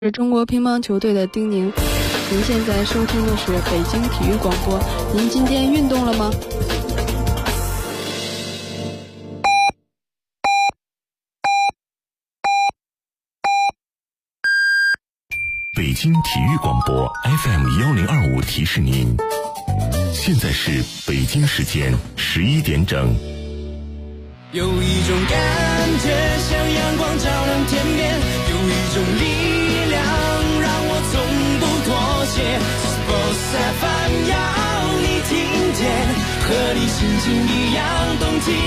是中国乒乓球队的丁宁。您现在收听的是北京体育广播。您今天运动了吗？ 北京体育广播 FM1025 提示您，现在是北京时间11点整。 有一种感觉像阳光照亮天边，有一种力量让我从不妥协。Sports FM 要你听见，和你心情一样动起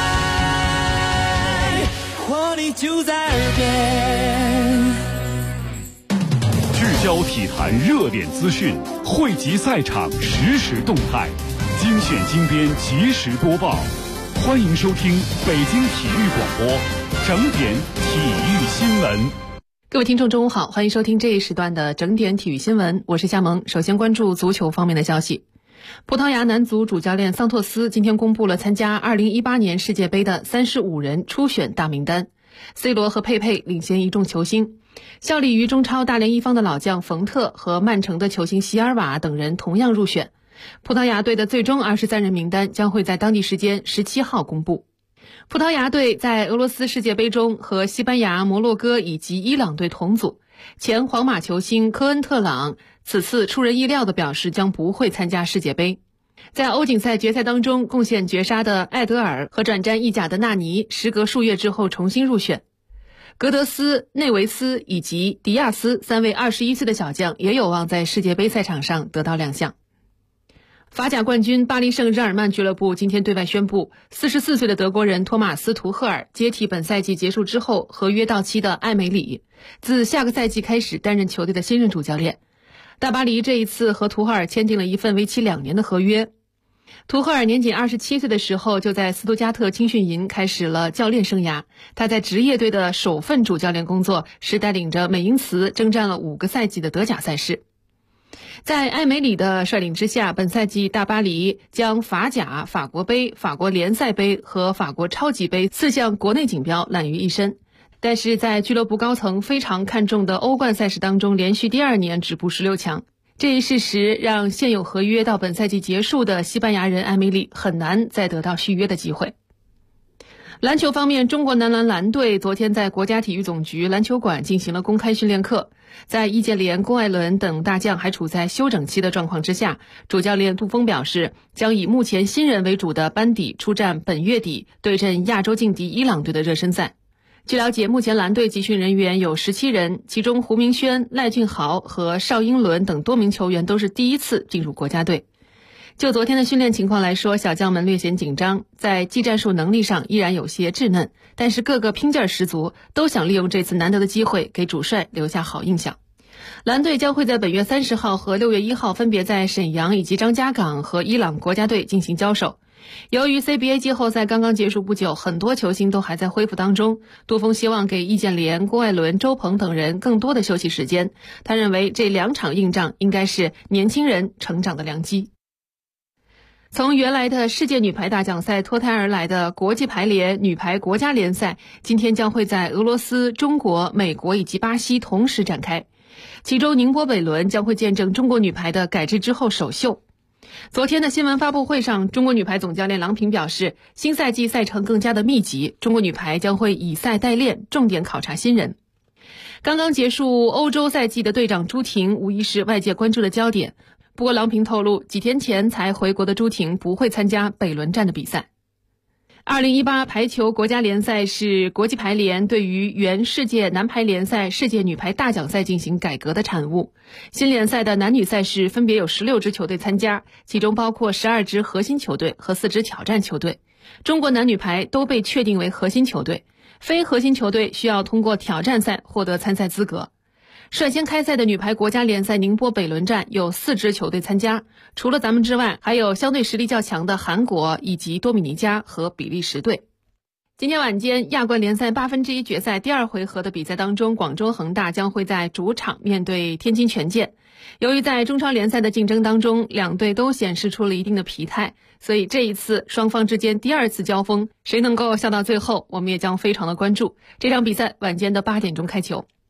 来，活力就在耳边。 聚焦体坛热点资讯，汇集赛场实时动态，精选精编及时播报。欢迎收听北京体育广播整点体育新闻。 各位听众中午好，欢迎收听这一时段的整点体育新闻，我是夏萌。首先关注足球方面的消息。葡萄牙男足主教练桑托斯今天公布了参加2018年世界杯的35人初选大名单， C 罗和佩佩领先一众球星，效力于中超大连一方的老将冯特和曼城的球星席尔瓦等人同样入选。葡萄牙队的最终23人名单将会在当地时间17号公布。葡萄牙队在俄罗斯世界杯中和西班牙、摩洛哥以及伊朗队同组，前皇马球星科恩特朗此次出人意料地表示将不会参加世界杯。在欧锦赛决赛当中贡献绝杀的艾德尔和转战意甲的纳尼，时隔数月之后重新入选。格德斯、内维斯以及迪亚斯3位21岁的小将也有望在世界杯赛场上得到亮相。法甲冠军巴黎圣日耳曼俱乐部今天对外宣布，44岁的德国人托马斯·图赫尔接替本赛季结束之后合约到期的艾梅里，自下个赛季开始担任球队的新任主教练。大巴黎这一次和图赫尔签订了一份为期2年的合约。图赫尔年仅27岁的时候就在斯图加特青训营开始了教练生涯，他在职业队的首份主教练工作是带领着美因茨征战了5个赛季的德甲赛事。在艾梅里的率领之下，本赛季大巴黎将法甲、法国杯、法国联赛杯和法国超级杯4项国内锦标揽于一身，但是在俱乐部高层非常看重的欧冠赛事当中连续第2年止步16强。这一事实让现有合约到本赛季结束的西班牙人艾梅里很难再得到续约的机会。篮球方面，中国男篮篮队昨天在国家体育总局篮球馆进行了公开训练课。在易建联、郭艾伦等大将还处在休整期的状况之下，主教练杜锋表示，将以目前新人为主的班底出战本月底对阵亚洲劲敌伊朗队的热身赛。据了解，目前蓝队集训人员有17人，其中胡明轩、赖俊豪和邵英伦等多名球员都是第一次进入国家队。就昨天的训练情况来说，小将们略显紧张，在技战术能力上依然有些稚嫩，但是个个拼劲儿十足，都想利用这次难得的机会给主帅留下好印象。蓝队将会在本月30号和6月1号分别在沈阳以及张家港和伊朗国家队进行交手。由于 CBA 季后赛刚刚结束不久，很多球星都还在恢复当中，杜锋希望给易建联、郭艾伦、周鹏等人更多的休息时间。他认为这2场硬仗应该是年轻人成长的良机。从原来的世界女排大奖赛脱胎而来的国际排联女排国家联赛，今天将会在俄罗斯、中国、美国以及巴西同时展开。其中宁波北仑将会见证中国女排的改制之后首秀。昨天的新闻发布会上，中国女排总教练郎平表示，新赛季赛程更加的密集，中国女排将会以赛代练，重点考察新人。刚刚结束欧洲赛季的队长朱婷无疑是外界关注的焦点。不过郎平透露，几天前才回国的朱婷不会参加北仑站的比赛。2018排球国家联赛是国际排联对于原世界男排联赛、世界女排大奖赛进行改革的产物。新联赛的男女赛事分别有16支球队参加，其中包括12支核心球队和4支挑战球队。中国男女排都被确定为核心球队，非核心球队需要通过挑战赛获得参赛资格。率先开赛的女排国家联赛宁波北仑站有4支球队参加，除了咱们之外，还有相对实力较强的韩国以及多米尼加和比利时队。今天晚间亚冠联赛1/8决赛第2回合的比赛当中，广州恒大将会在主场面对天津权健。由于在中超联赛的竞争当中，两队都显示出了一定的疲态，所以这一次双方之间第2次交锋，谁能够笑到最后，我们也将非常的关注。这场比赛晚间的8点钟开球。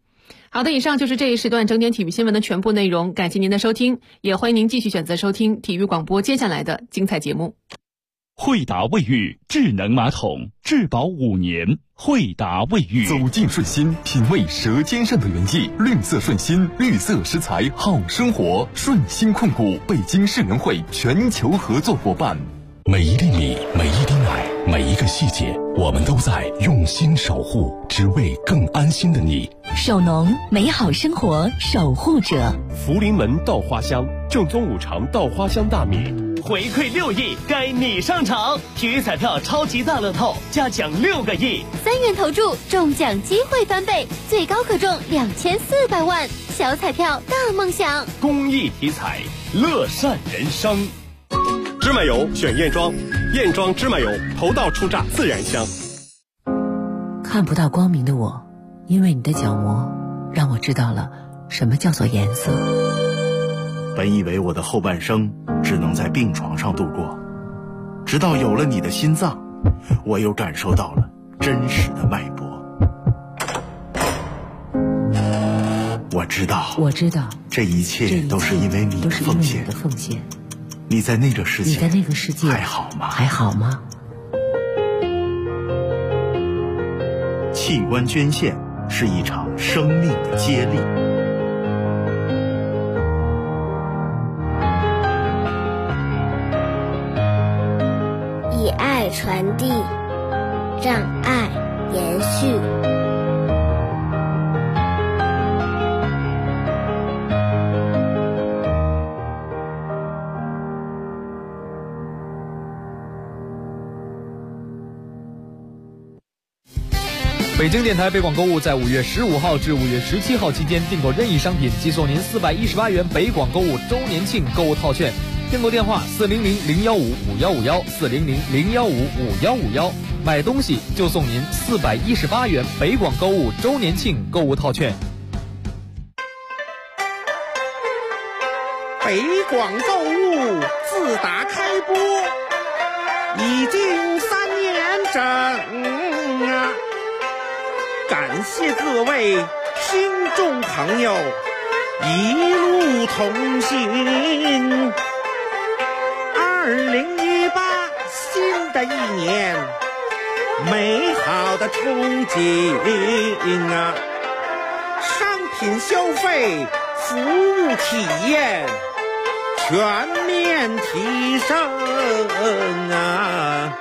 好的，以上就是这一时段整点体育新闻的全部内容，感谢您的收听，也欢迎您继续选择收听体育广播接下来的精彩节目。 惠达卫浴智能马桶，质保5年。惠达卫浴， 走进顺心，品味舌尖上的原意。绿色顺心，绿色食材好生活。顺心控股，北京市能会全球合作伙伴。 每一粒米，每一滴奶，每一个细节，我们都在用心守护，只为更安心的你。 首农，美好生活守护者。 福临门稻花香，正宗5常稻花香大米。 回馈6亿，该你上场！体育彩票超级大乐透，加奖6个亿 ，3元投注，中奖机会翻倍，最高可中2400万。小彩票大梦想， 公益体彩，乐善人生。芝麻油选燕庄，燕庄芝麻油头道初榨自然香。 看不到光明的我，因为你的角膜，让我知道了什么叫做颜色。 本以为我的后半生只能在病床上度过，直到有了你的心脏，我又感受到了真实的脉搏。我知道，这一切都是因为你的奉献。你在那个世界还好吗？器官捐献是一场生命的接力。 以爱传递，让爱延续。 北京电台北广购物在5月15号至5月17号期间订购任意商品，即送您418元北广购物周年庆购物套券。订购电话400-015-5151，400-015-5151，买东西就送您418元北广购物周年庆购物套券。 北广购物自打开播已经3年整啊！感谢各位听众朋友一路同行。2018新的一年，美好的憧憬啊！商品消费、服务体验全面提升啊！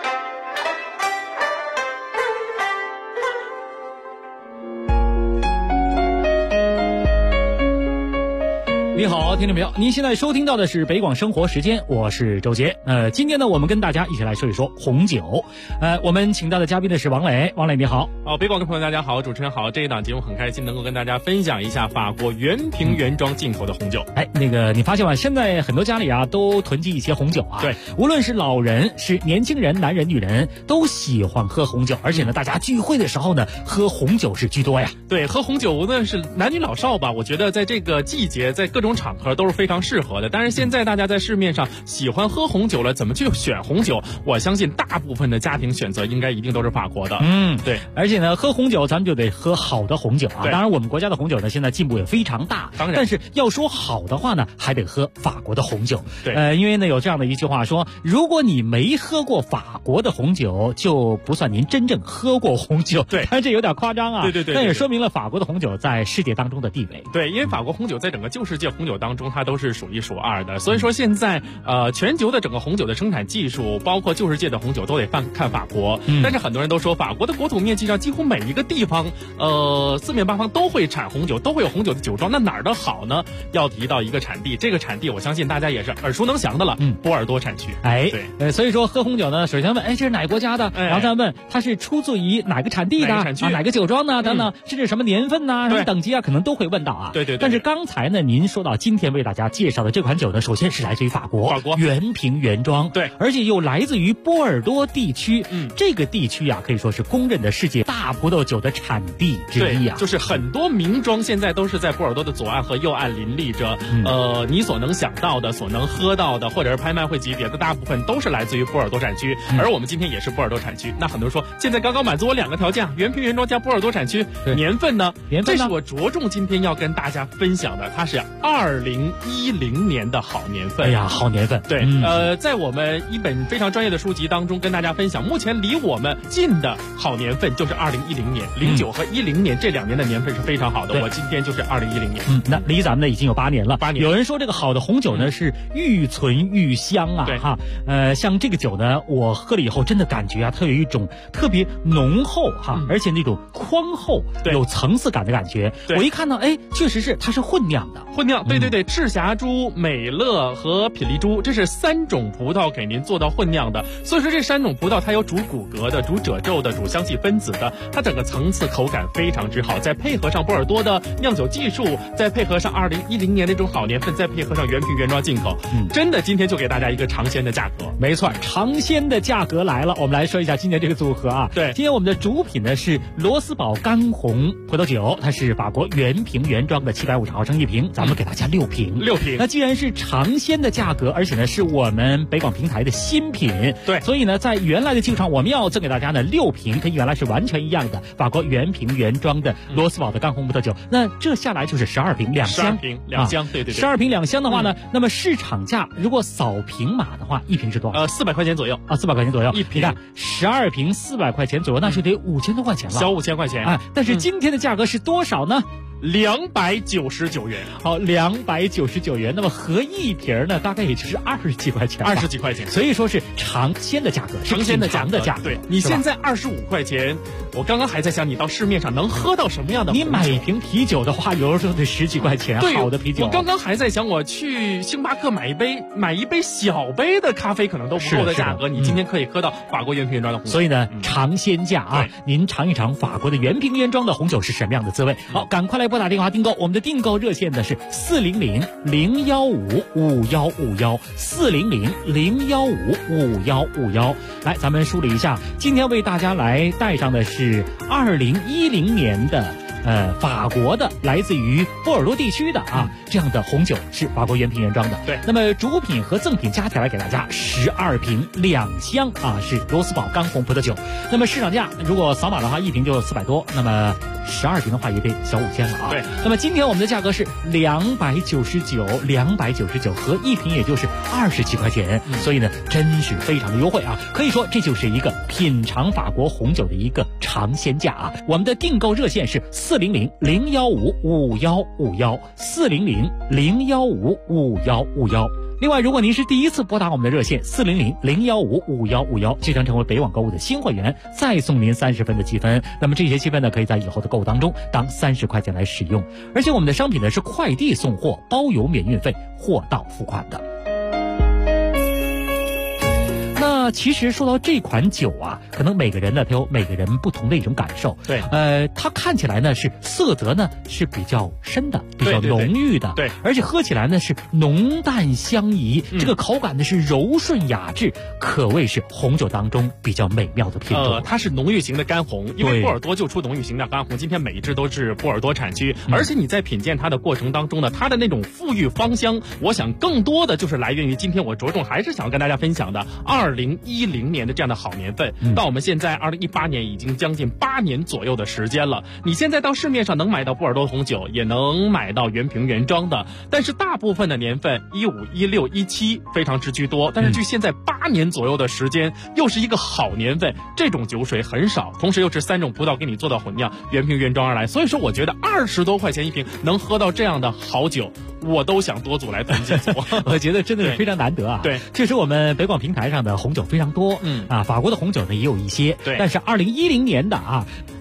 你好，听众朋友，您现在收听到的是北广生活时间，我是周杰。今天呢，我们跟大家一起来说一说红酒。我们请到的嘉宾呢是王磊，王磊你好。 北广的朋友大家好，主持人好。这一档节目很开心能够跟大家分享一下法国原瓶原装进口的红酒。 那个你发现吗？现在很多家里啊都囤积一些红酒啊。 对， 无论是老人、是年轻人、男人、女人，都喜欢喝红酒，而且呢，大家聚会的时候呢，喝红酒是居多呀。 对，喝红酒无论是男女老少吧，我觉得在这个季节，在各种场合都是非常适合的。但是现在大家在市面上喜欢喝红酒了，怎么去选红酒？我相信大部分的家庭选择应该一定都是法国的。对， 而且呢，喝红酒咱们就得喝好的红酒啊。 当然，我们国家的红酒呢，现在进步也非常大。 当然， 但是要说好的话呢，还得喝法国的红酒。 对， 因为呢有这样的一句话说，如果你没喝过法国的红酒，就不算您真正喝过红酒。 对， 但这有点夸张啊。 对， 但也说明了法国的红酒在世界当中的地位。 对，因为法国红酒在整个旧世界红酒当中，它都是数1数2的。所以说现在全球的整个红酒的生产技术，包括旧世界的红酒都得看法国。但是很多人都说，法国的国土面积上几乎每一个地方，四面八方都会产红酒，都会有红酒的酒庄。那哪儿的好呢？要提到一个产地，这个产地我相信大家也是耳熟能详的了。波尔多产区。 对，所以说喝红酒呢，首先问，这是哪个国家的？然后再问它是出自于哪个产地的？哪个酒庄呢？等等，甚至什么年份呐、什么等级啊，可能都会问到啊。 对。 但是刚才呢，您说到今天为大家介绍的这款酒呢，首先是来自于法国原瓶原装， 对， 而且又来自于波尔多地区。这个地区啊，可以说是公认的世界大葡萄酒的产地之一啊。 就是很多名庄现在都是在波尔多的左岸和右岸林立着。你所能想到的、所能喝到的，或者是拍卖会级别的，大部分都是来自于波尔多产区。而我们今天也是波尔多产区。那很多人说，现在刚刚满足我2个条件，原瓶原装加波尔多产区，年份呢？这是我着重今天要跟大家分享的，它是2010年的好年份。 哎呀，好年份。 对，在我们一本非常专业的书籍当中跟大家分享，目前离我们近的好年份就是2010年，09和10年这2年的年份是非常好的。我今天就是2010年。 那离咱们呢已经有8年了。 8年。 有人说这个好的红酒呢是愈存愈香啊，哈，像这个酒呢，我喝了以后真的感觉啊，它有一种特别浓厚哈，而且那种宽厚、有层次感的感觉。我一看到，哎，确实是它是混酿的。 混酿，对，赤霞珠、美乐和品丽珠，这是3种葡萄给您做到混酿的。所以说这3种葡萄它有主骨骼的、主褶皱的、主香气分子的，它整个层次口感非常之好。再配合上波尔多的酿酒技术，再配合上2010年那种好年份，再配合上原瓶原装进口，真的今天就给大家一个尝鲜的价格。 没错，尝鲜的价格来了。我们来说一下今天这个组合啊。 对， 今天我们的主品呢是罗斯堡干红葡萄酒，它是法国原瓶原装的750毫升一瓶，咱们给大家6瓶。那既然是尝鲜的价格，而且呢是我们北广平台的新品， 对， 所以呢在原来的基础上，我们要赠给大家呢6瓶，跟原来是完全一样的法国原瓶原装的罗斯堡的干红葡萄酒。那这下来就是12瓶2箱， 对 ，12瓶2箱的话呢，那么市场价如果扫平码的话，一瓶是多少 ？400块钱左右啊，400块钱左右一瓶。 你看12瓶400块钱左右，那就得5000多块钱了， 小5000块钱啊。但是今天的价格是多少呢 ？299元。 好，299元。那么合一瓶呢，大概也就是20几块钱 ，20几块钱。 所以说是尝鲜的价格， 尝鲜的价格。 对， 你现在25块钱，我刚刚还在想，你到市面上能喝到什么样的？ 你买一瓶啤酒的话，有的时候得10几块钱，好的啤酒。 我刚刚还在想，我去星巴克买一杯小杯的咖啡，可能都不够的价格。你今天可以喝到法国原瓶原装的红酒。 所以呢，尝鲜价啊，您尝一尝法国的原瓶原装的红酒是什么样的滋味。好，赶快来拨打电话订购，我们的订购热线呢是400-015-5151，400-015-5151。来，咱们梳理一下，今天为大家来带上的是2010年的法国的来自于波尔多地区的这样的红酒，是法国原瓶原装的。 对， 那么主品和赠品加起来给大家12瓶2箱是罗斯堡干红葡萄酒。那么市场价如果扫码的话，一瓶就400多，那么12瓶的话也得小5000了啊。 对， 那么今天我们的价格是299，合一瓶也就是20几块钱，所以呢真是非常的优惠啊！可以说这就是一个品尝法国红酒的一个尝鲜价啊！我们的订购热线是400-015-5151，400-015-5151。另外，如果您是第一次拨打我们的热线400-015-5151，就将成为北网购物的新会员，再送您30分的积分。那么这些积分呢，可以在以后的购物当中当30块钱来使用。而且我们的商品呢是快递送货，包邮免运费，货到付款的。那其实说到这款酒啊，可能每个人呢他有每个人不同的一种感受。 对， 它看起来呢是色泽呢是比较深的，比较浓郁的， 对， 而且喝起来呢是浓淡相宜，这个口感呢是柔顺雅致，可谓是红酒当中比较美妙的品种。 它是浓郁型的干红，因为波尔多就出浓郁型的干红，今天每一支都是波尔多产区，而且你在品鉴它的过程当中呢，它的那种馥郁芳香，我想更多的就是来源于今天我着重还是想要跟大家分享的2010年的这样的好年份。到我们现在2018年已经将近8年左右的时间了，你现在到市面上能买到波尔多红酒，也能买到原瓶原装的，但是大部分的年份15、16、17非常之居多，但是距现在8年左右的时间，又是一个好年份，这种酒水很少，同时又是3种葡萄给你做到混酿，原瓶原装而来，所以说我觉得20多块钱一瓶能喝到这样的好酒，我都想多组来囤几组。 我觉得真的是非常难得啊。 对， 确实我们北广平台上的红酒非常多，法国的红酒呢也有一些， 对， 但是2010年的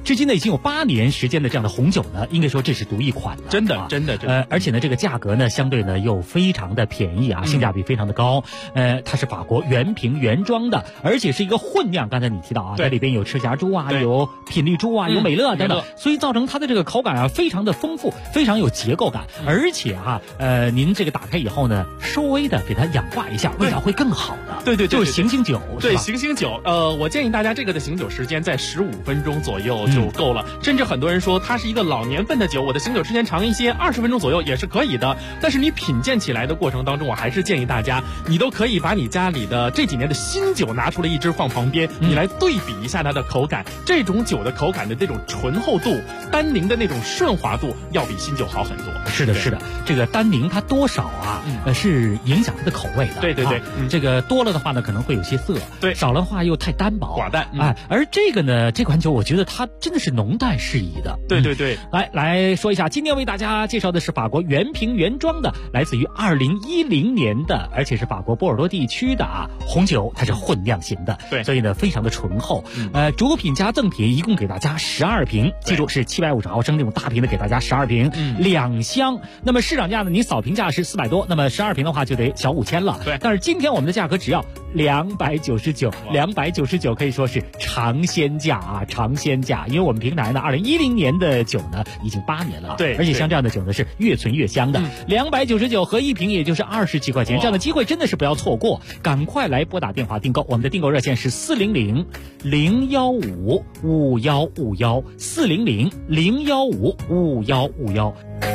至今呢已经有8年时间的这样的红酒呢，应该说这是独一款的， 真的。 而且呢这个价格呢相对呢又非常的便宜啊，性价比非常的高。它是法国原瓶原装的，而且是一个混酿。刚才你提到啊，在里边有赤霞珠啊，有品丽珠啊，有美乐等等，所以造成它的这个口感啊非常的丰富，非常有结构感。而且啊，您这个打开以后呢，稍微的给它氧化一下，味道会更好的。 对， 就是醒醒酒。 对，醒醒酒。我建议大家这个的醒酒时间在15分钟左右就够了。甚至很多人说它是一个老年份的酒，我的醒酒时间长一些，20分钟左右也是可以的。但是你品鉴起来的过程当中，我还是建议大家，你都可以把你家里的这几年的新酒拿出来一支放旁边，你来对比一下它的口感。这种酒的口感的这种醇厚度、单宁的那种顺滑度，要比新酒好很多。 是的，这个单宁它多少啊，是影响它的口味的。 对， 这个多了的话呢，可能会有些涩； 对， 少了的话又太单薄寡淡。 而这个呢，这款酒我觉得它真的是浓淡适宜的。 对。 来说一下，今天为大家介绍的是法国原瓶原装的，来自于2010年的，而且是法国波尔多地区的红酒，它是混酿型的。 对， 所以呢非常的醇厚。主品加赠品一共给大家12瓶，记住是750毫升这种大瓶的，给大家12瓶，2箱。那么市场价呢，你扫评价是400多，那么12瓶的话就得小5000了。 对， 但是今天我们的价格只要299，299可以说是尝鲜价啊，尝鲜价。因为我们平台呢，2010年的酒呢已经8年了， 对， 而且像这样的酒呢是越存越香的。299合一瓶也就是20几块钱，这样的机会真的是不要错过，赶快来拨打电话订购。我们的订购热线是400-015-5151，400-015-5151。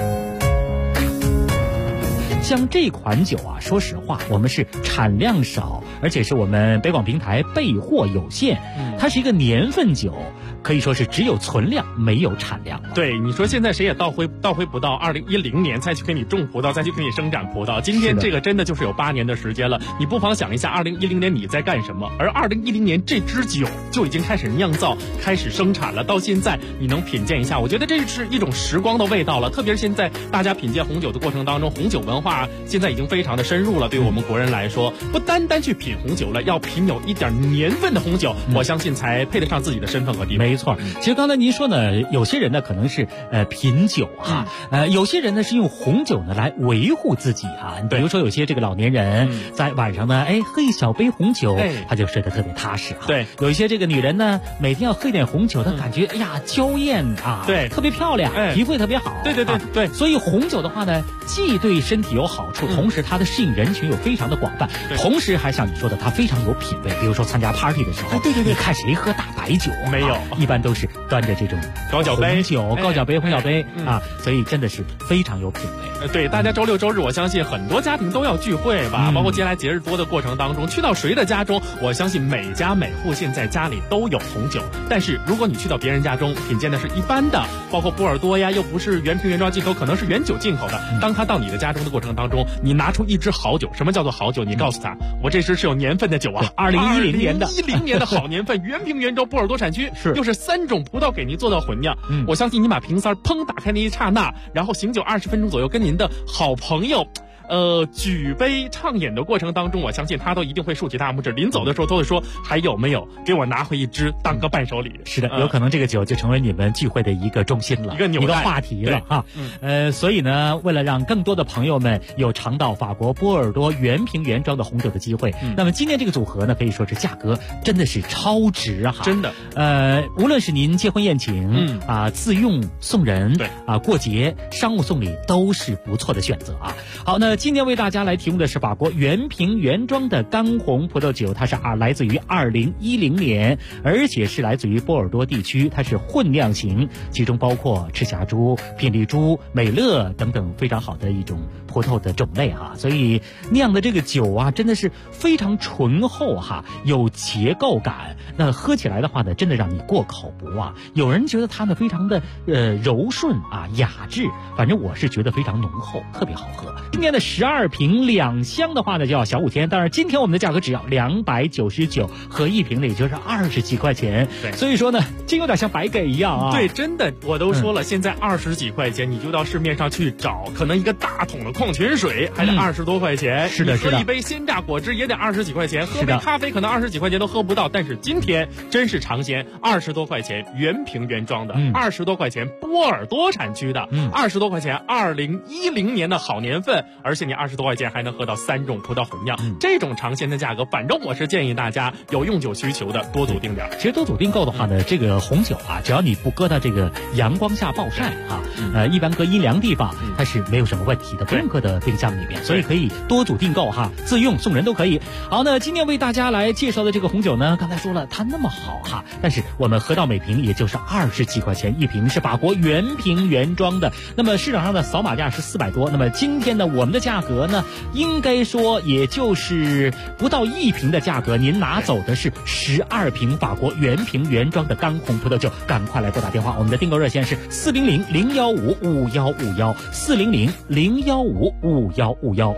像这款酒啊，说实话，我们是产量少，而且是我们北广平台备货有限，它是一个年份酒，可以说是只有存量没有产量。 对，你说现在谁也倒回不到2010年再去给你种葡萄，再去给你生产葡萄。今天这个真的就是有8年的时间了，你不妨想一下2010年你在干什么，而2010年这支酒就已经开始酿造、开始生产了，到现在你能品鉴一下，我觉得这是一种时光的味道了。特别是现在大家品鉴红酒的过程当中，红酒文化现在已经非常的深入了，对于我们国人来说，不单单去品红酒了，要品有一点年份的红酒，我相信才配得上自己的身份和地位。 没错，其实刚才您说呢，有些人呢可能是品酒有些人呢是用红酒呢来维护自己比如说有些这个老年人在晚上呢，喝一小杯红酒，他就睡得特别踏实对， 有一些这个女人呢，每天要喝一点红酒，她感觉娇艳对， 特别漂亮，皮肤也特别好。 对， 所以红酒的话呢，既对身体有好处，同时它的适应人群又非常的广泛，同时还像你说的，它非常有品味。比如说参加 party 的时候， 对， 你看谁喝大白酒？ 没有， 一般都是端着这种高脚杯、 红酒杯所以真的是非常有品味。 对，大家周六周日，我相信很多家庭都要聚会吧，包括接下来节日多的过程当中，去到谁的家中，我相信每家每户现在家里都有红酒。但是如果你去到别人家中，品鉴的是一般的，包括波尔多呀，又不是原瓶原装进口，可能是原酒进口的。当他到你的家中的过程当中，你拿出一支好酒，什么叫做好酒？你告诉他，我这支是有年份的酒啊，2010年的，2010年的好年份，原瓶原装，波尔多产区，又是3种葡萄给您做到混酿。我相信你把瓶塞砰打开那一刹那，然后醒酒20分钟左右，跟您的好朋友举杯畅饮的过程当中，我相信他都一定会竖起大拇指，临走的时候都会说还有没有给我拿回一支当个伴手礼。 是的，有可能这个酒就成为你们聚会的一个重心了，一个话题了所以呢，为了让更多的朋友们有尝到法国波尔多原瓶原装的红酒的机会，那么今天这个组合呢，可以说是价格真的是超值真的。 无论是您结婚宴请自用送人， 对过节商务送礼都是不错的选择好，那今天为大家来提供的是法国原瓶原装的干红葡萄酒，它是来自于2010年，而且是来自于波尔多地区，它是混酿型，其中包括赤霞珠、品丽珠、美乐等等非常好的一种葡萄的种类所以酿的这个酒真的是非常醇厚有结构感，那喝起来的话呢，真的让你过口不忘。有人觉得它呢非常的柔顺雅致，反正我是觉得非常浓厚，特别好喝。今天的 12瓶2箱的话呢就要小5千，当然今天我们的价格只要299，合一瓶呢也就是20几块钱。 对， 所以说呢，真有点像白给一样啊。 对，真的，我都说了，现在20几块钱，你就到市面上去找，可能一个大桶的矿泉水还得20多块钱。 是的，是的。 喝一杯鲜榨果汁也得20几块钱，喝杯咖啡可能20几块钱都喝不到。但是今天真是尝鲜，20多块钱原瓶原装的，20多块钱波尔多产区的，20多块钱2010年的好年份，而且你20多块钱还能喝到3种葡萄混酿，这种尝鲜的价格，反正我是建议大家有用酒需求的多组定点。 其实多组订购的话呢，这个红酒啊，只要你不搁到这个阳光下暴晒啊，一般搁阴凉地方，它是没有什么问题的，不用搁到冰箱里面，所以可以多组订购哈，自用送人都可以。好，那今天为大家来介绍的这个红酒呢，刚才说了它那么好哈，但是我们喝到每瓶也就是20几块钱一瓶，是法国原瓶原装的。那么市场上的扫码价是400多，那么今天呢，我们的价格呢，应该说也就是不到1瓶的价格，您拿走的是12瓶法国原瓶原装的干红葡萄酒，赶快来拨打电话，我们的订购热线是400-015-5151，400-015-5151。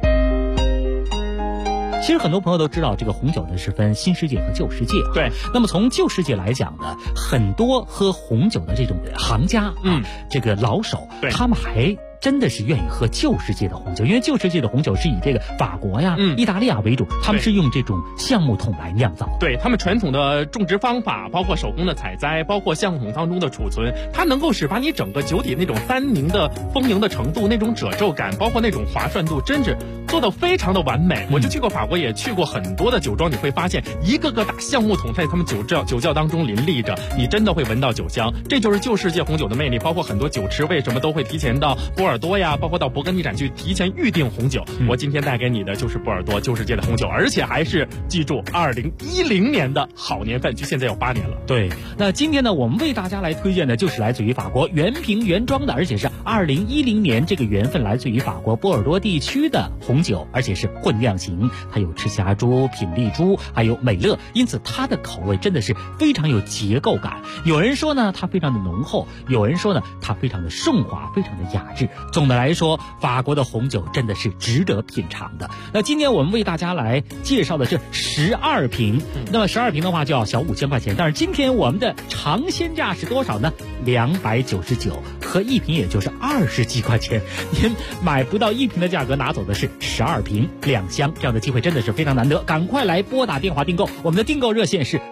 其实很多朋友都知道，这个红酒呢是分新世界和旧世界。 对， 那么从旧世界来讲呢，很多喝红酒的这种行家这个老手，他们还真的是愿意喝旧世界的红酒，因为旧世界的红酒是以这个法国呀、意大利为主，他们是用这种橡木桶来酿造。 对，他们传统的种植方法，包括手工的采摘，包括橡木桶当中的储存，它能够使把你整个酒体那种单宁的丰盈的程度，那种褶皱感，包括那种滑顺度，真是做到非常的完美。我就去过法国，也去过很多的酒庄，你会发现一个个大橡木桶在他们酒窖当中林立着，你真的会闻到酒香。这就是旧世界红酒的魅力。包括很多酒池为什么都会提前到波尔多呀，包括到勃艮第产区提前预定红酒。我今天带给你的就是波尔多旧世界的红酒，而且还是记住2010年的好年份，距现在有8年了。 对，那今天呢，我们为大家来推荐的就是来自于法国原瓶原装的，而且是2010年这个缘分来自于法国波尔多地区的红酒，而且是混酿型，它有赤霞珠、品丽珠，还有美乐，因此它的口味真的是非常有结构感。有人说呢，它非常的浓厚；有人说呢，它非常的顺滑，非常的雅致。总的来说，法国的红酒真的是值得品尝的。那今天我们为大家来介绍的是12瓶，那么12瓶的话就要小5000块钱，但是今天我们的尝鲜价是多少呢？299，合一瓶也就是20几块钱，您买不到1瓶的价格，拿走的是12瓶2箱，这样的机会真的是非常难得，赶快来拨打电话订购，我们的订购热线是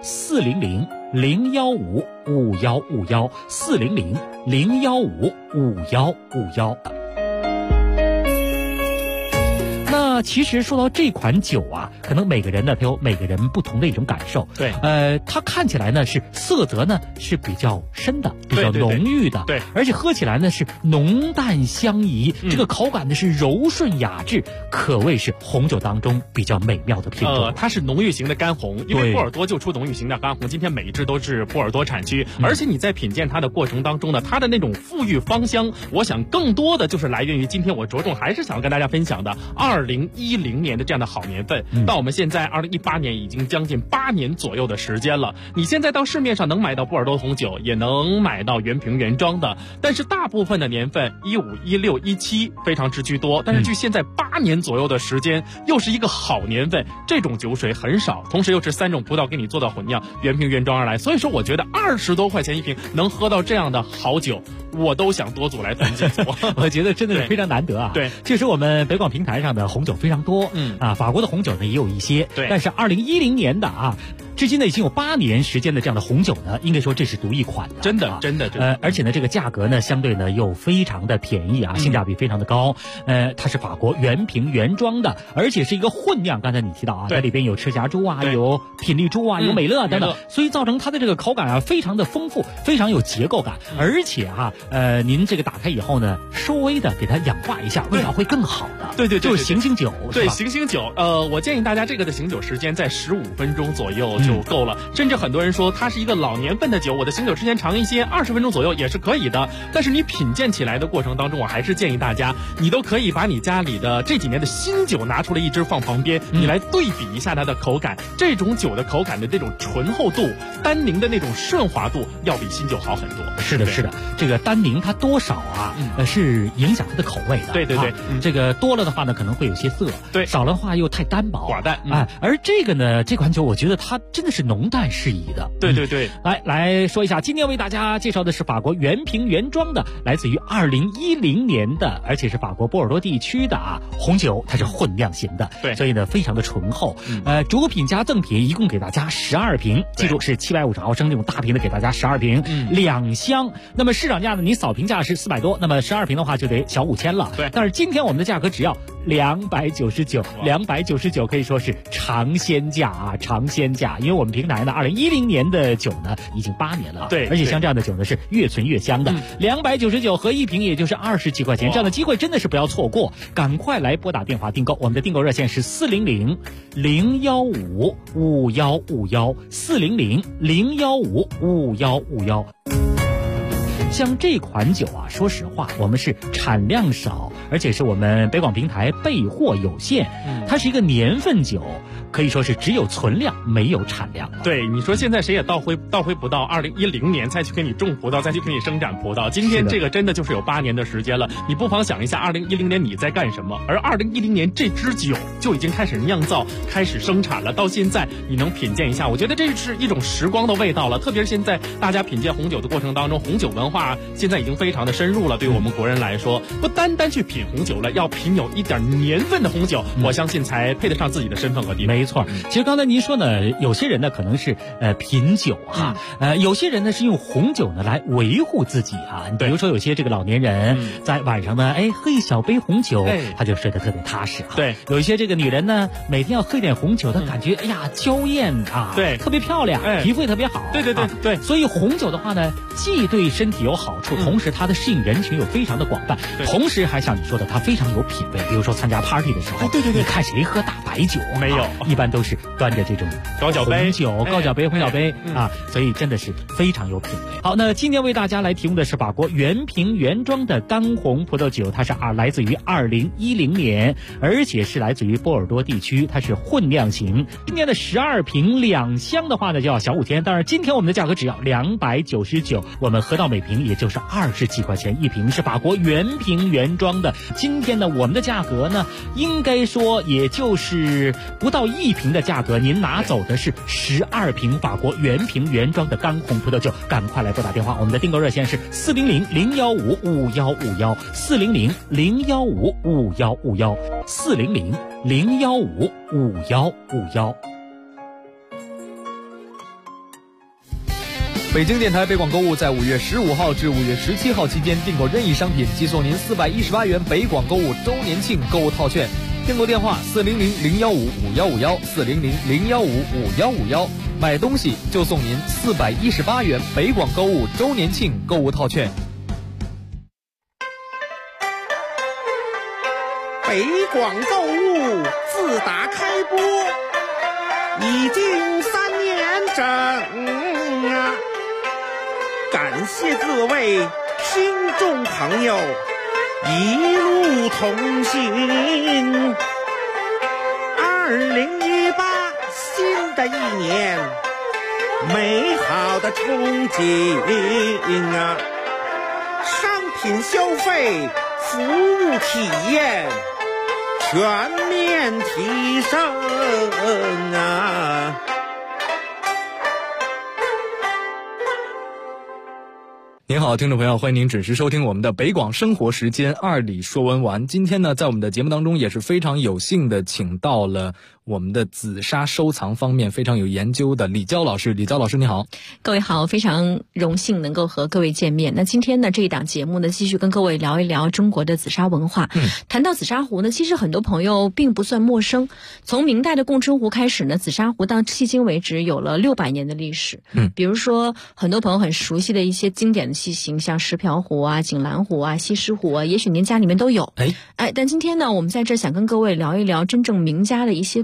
400-015-5151，400-015-5151。那其实说到这款酒啊，可能每个人呢，他有每个人不同的一种感受。 对， 它看起来呢是色泽呢是比较深的，比较浓郁的， 对， 而且喝起来呢是浓淡相宜，这个口感呢是柔顺雅致，可谓是红酒当中比较美妙的品种。 它是浓郁型的干红，因为波尔多就出浓郁型的干红，今天每一支都是波尔多产区，而且你在品鉴它的过程当中呢，它的那种馥郁芳香，我想更多的就是来源于今天我着重还是想跟大家分享的2010年的这样的好年份，到我们现在2018年已经将近8年左右的时间了。你现在到市面上能买到波尔多红酒，也能买到原瓶原装的，但是大部分的年份15、16、17非常之居多，但是距现在8年左右的时间，又是一个好年份，这种酒水很少，同时又是3种葡萄给你做到混酿，原瓶原装而来，所以说我觉得20多块钱一瓶能喝到这样的好酒，我都想多组来囤几组。 我觉得真的是非常难得啊。 对， 确实我们北广平台上的红酒非常多，法国的红酒呢也有一些， 对， 但是2010年的至今呢已经有8年时间的这样的红酒呢，应该说这是独一款的， 真的。 而且呢这个价格呢相对呢又非常的便宜性价比非常的高。它是法国原瓶原装的，而且是一个混酿，刚才你提到它里边有赤霞珠有品丽珠有美乐等等，所以造成它的这个口感非常的丰富，非常有结构感，而且您这个打开以后呢，稍微的给它氧化一下，味道会更好的。 对， 就是醒醒酒， 对，醒醒酒。我建议大家这个的醒酒时间在15分钟左右。 就够了。甚至很多人说它是一个老年份的酒，我的醒酒时间长一些，20分钟左右也是可以的。但是你品鉴起来的过程当中，我还是建议大家，你都可以把你家里的这几年的新酒拿出来一支放旁边，你来对比一下它的口感。这种酒的口感的这种醇厚度、单宁的那种顺滑度，要比新酒好很多。 是的，是的，这个单宁它多少啊，是影响它的口味的。 对对对， 这个多了的话呢，可能会有些涩； 对， 少了的话又太单薄寡淡。 而这个呢，这款酒我觉得它真的是浓淡适宜的。 对对对， 来说一下，今天为大家介绍的是法国原瓶原装的，来自于2010年的，而且是法国波尔多地区的红酒，它是混酿型的， 对， 所以呢非常的醇厚。主品加赠品一共给大家12瓶，记住是750毫升这种大瓶的，给大家12瓶，2箱。那么市场价呢，你扫评价是400多，那么12瓶的话就得小5000了。 对， 但是今天我们的价格只要299，299可以说是尝鲜价尝鲜价。因为我们平台呢，2010年的酒呢已经8年了， 对， 而且像这样的酒呢是越存越香的。299合一瓶也就是20几块钱，这样的机会真的是不要错过，赶快来拨打电话订购。我们的订购热线是400-015-5151，400-015-5151。像这款酒说实话，我们是产量少，而且是我们北广平台备货有限，它是一个年份酒，可以说是只有存量没有产量。 对，你说现在谁也倒回不到2010年再去给你种葡萄，再去给你生产葡萄。今天这个真的就是有8年的时间了，你不妨想一下2010年你在干什么，而2010年这支酒就已经开始酿造、开始生产了，到现在你能品鉴一下，我觉得这是一种时光的味道了。特别是现在大家品鉴红酒的过程当中，红酒文化现在已经非常的深入了，对于我们国人来说，不单单去品红酒了，要品有一点年份的红酒，我相信才配得上自己的身份和地位。 没错，其实刚才您说呢，有些人呢可能是品酒有些人呢是用红酒呢来维护自己比如说有些这个老年人在晚上呢，喝一小杯红酒，他就睡得特别踏实。 对， 有一些这个女人呢，每天要喝一点红酒，她感觉娇艳对， 特别漂亮，皮肤也特别好。 对对对对， 所以红酒的话呢，既对身体有好处，同时它的适应人群又非常的广泛，同时还像你说的，它非常有品味。比如说参加 party 的时候， 对， 你看谁喝大白酒？ 没有， 一般都是端着这种高脚杯红酒、高脚杯、红脚杯所以真的是非常有品味。好，那今天为大家来提供的是法国原瓶原装的干红葡萄酒，它是来自于2010年，而且是来自于波尔多地区，它是混酿型。今年的12瓶2箱的话呢，就要小5000，当然今天我们的价格只要299，我们喝到每瓶也就是20几块钱一瓶，是法国原瓶原装的。今天呢，我们的价格呢，应该说也就是不到1瓶的价格，您拿走的是12瓶法国原瓶原装的干红葡萄酒。赶快来拨打电话，我们的订购热线是400-015-5151，400-015-5151，400-015-5151。 北京电台北广购物在5月15号至5月17号期间订购任意商品，即送您418元北广购物周年庆购物套券。订购电话400-015-5151，400-015-5151。买东西就送您418元北广购物周年庆购物套券。 北广购物自打开播已经3年整感谢各位听众朋友一路同行。2018新的一年，美好的憧憬商品消费、服务体验全面提升您好，听众朋友，欢迎您准时收听我们的北广生活时间2里说文玩。今天呢，在我们的节目当中也是非常有幸的请到了我们的紫砂收藏方面非常有研究的李娇老师。李娇老师你好。 各位好，非常荣幸能够和各位见面。那今天呢，这一档节目呢，继续跟各位聊一聊中国的紫砂文化。谈到紫砂壶呢，其实很多朋友并不算陌生。从明代的贡春壶开始呢，紫砂壶到迄今为止有了600年的历史。比如说很多朋友很熟悉的一些经典的器型，像石瓢壶啊、锦兰壶啊、西施壶啊，也许您家里面都有。但今天呢，我们在这想跟各位聊一聊真正名家的一些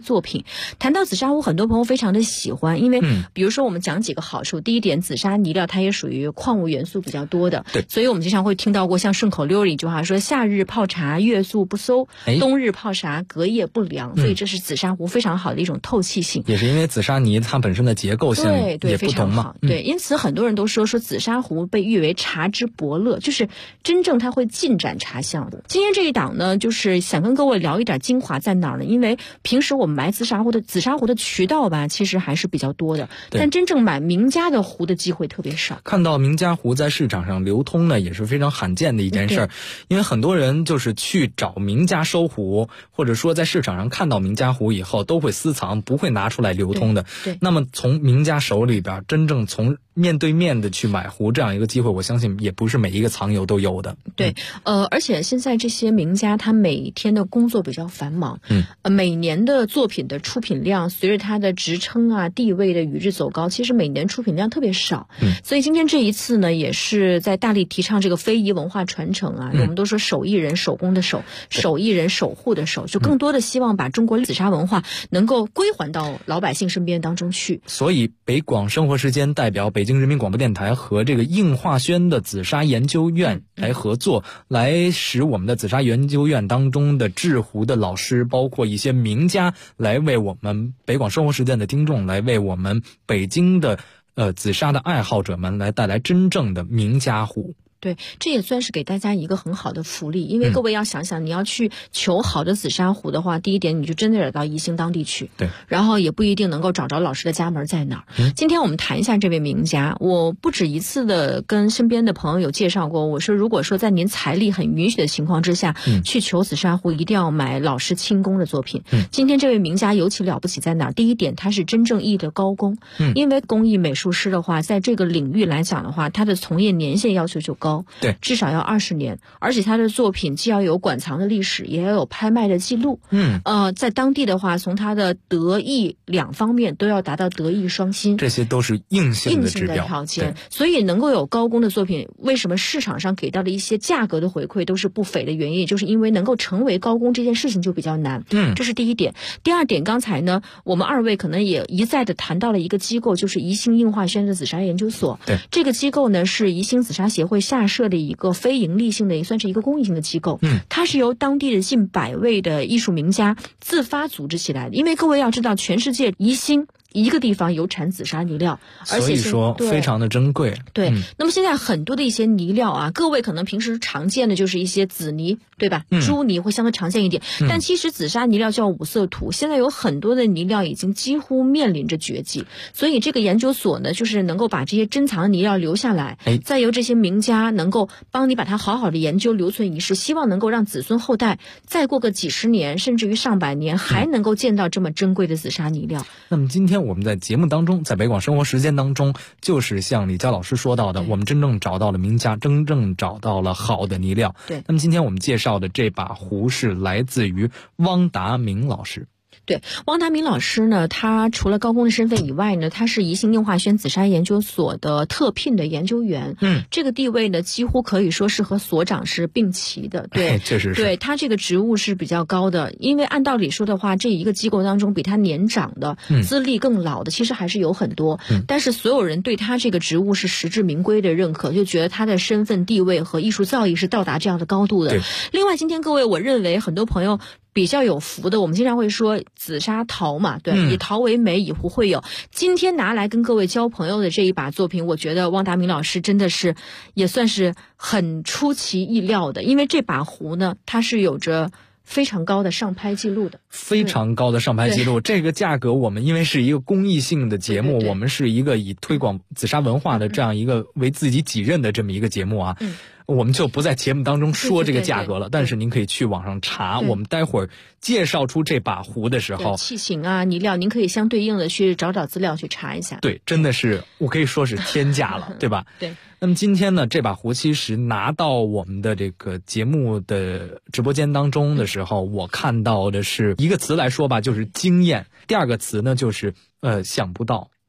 作品。谈到紫砂壶，很多朋友非常的喜欢，因为比如说我们讲几个好处。第一点，紫砂泥料它也属于矿物元素比较多的， 对， 所以我们经常会听到过像顺口溜里一句话说，夏日泡茶月宿不馊，冬日泡茶隔夜不凉，所以这是紫砂壶非常好的一种透气性。 也是因为紫砂泥它本身的结构性也不同嘛， 对，因此很多人都说紫砂壶被誉为茶之伯乐，就是真正它会进展茶香的。今天这一档呢，就是想跟各位聊一点精华在哪儿呢？因为平时我们买紫砂壶的渠道吧，其实还是比较多的，但真正买名家的壶的机会特别少。 看到名家壶在市场上流通呢，也是非常罕见的一件事儿。因为很多人就是去找名家收壶，或者说在市场上看到名家壶以后，都会私藏，不会拿出来流通的。 对， 那么从名家手里边真正从面对面的去买壶这样一个机会，我相信也不是每一个藏友都有的。 对，而且现在这些名家他每天的工作比较繁忙，每年的作品的出品量随着他的职称啊地位的与日走高，其实每年出品量特别少。所以今天这一次呢，也是在大力提倡这个非遗文化传承啊。我们都说手艺人手工的手，手艺人守护的守，就更多的希望把中国紫砂文化能够归还到老百姓身边当中去。 所以北广生活时间代表北京人民广播电台和这个应化轩的紫砂研究院来合作，来使我们的紫砂研究院当中的制壶的老师，包括一些名家，来为我们北广生活时间的听众，来为我们北京的紫砂的爱好者们来带来真正的名家壶。 对，这也算是给大家一个很好的福利，因为各位要想想，你要去求好的紫砂壶的话，第一点你就真的得到宜兴当地去， 对， 然后也不一定能够找着老师的家门在哪儿。今天我们谈一下这位名家，我不止一次的跟身边的朋友有介绍过，我说如果说在您财力很允许的情况之下，去求紫砂壶，一定要买老师亲工的作品。今天这位名家尤其了不起在哪儿？第一点，他是真正意义的高工，因为工艺美术师的话，在这个领域来讲的话，他的从业年限要求就高。 对， 至少要20年，而且他的作品既要有馆藏的历史，也要有拍卖的记录。在当地的话，从他的德艺两方面都要达到德艺双馨， 这些都是硬性的指标条件。所以能够有高工的作品，为什么市场上给到的一些价格的回馈都是不菲的原因，就是因为能够成为高工这件事情就比较难。这是第一点。第二点，刚才呢，我们二位可能也一再的谈到了一个机构，就是宜兴应化轩的紫砂研究所。 对， 这个机构呢是宜兴紫砂协会下设的一个非盈利性的，也算是一个公益性的机构。它是由当地的近100位的艺术名家自发组织起来的。因为各位要知道，全世界宜兴一个地方有产紫砂泥料，而且所以说非常的珍贵。 对，那么现在很多的一些泥料啊，各位可能平时常见的就是一些紫泥，对吧？朱泥会相对常见一点，但其实紫砂泥料叫五色土，现在有很多的泥料已经几乎面临着绝迹。所以这个研究所呢，就是能够把这些珍藏的泥料留下来，再由这些名家能够帮你把它好好的研究留存一世，希望能够让子孙后代再过个几十年甚至于上百年还能够见到这么珍贵的紫砂泥料。 那么今天我们在节目当中，在北广生活时间当中，就是像李佳老师说到的，我们真正找到了名家，真正找到了好的泥料。 对， 那么今天我们介绍的这把壶是来自于汪达明老师。 对，汪达明老师呢，他除了高工的身份以外呢，他是宜兴应化轩紫砂研究所的特聘的研究员。这个地位呢，几乎可以说是和所长是并齐的。对， 确实是。 对，他这个职务是比较高的，因为按道理说的话，这一个机构当中比他年长的、资历更老的，其实还是有很多。但是所有人对他这个职务是实至名归的认可，就觉得他的身份地位和艺术造诣是到达这样的高度的。另外，今天各位，我认为很多朋友比较有福的，我们经常会说紫砂陶嘛，对，以陶为美，以壶会友。今天拿来跟各位交朋友的这一把作品，我觉得汪达明老师真的是也算是很出其意料的，因为这把壶呢，它是有着非常高的上拍记录的， 非常高的上拍记录。这个价格我们因为是一个公益性的节目，我们是一个以推广紫砂文化的这样一个为自己己任的这么一个节目啊。我们就不在节目当中说这个价格了，但是您可以去网上查。我们待会儿介绍出这把壶的时候， 器型啊、泥料，您可以相对应的去找资料去查一下。 对，真的是我可以说是天价了，对吧？ 对。 那么今天呢，这把壶其实拿到我们的这个节目的直播间当中的时候，我看到的是一个词来说吧，就是惊艳；第二个词呢，就是想不到。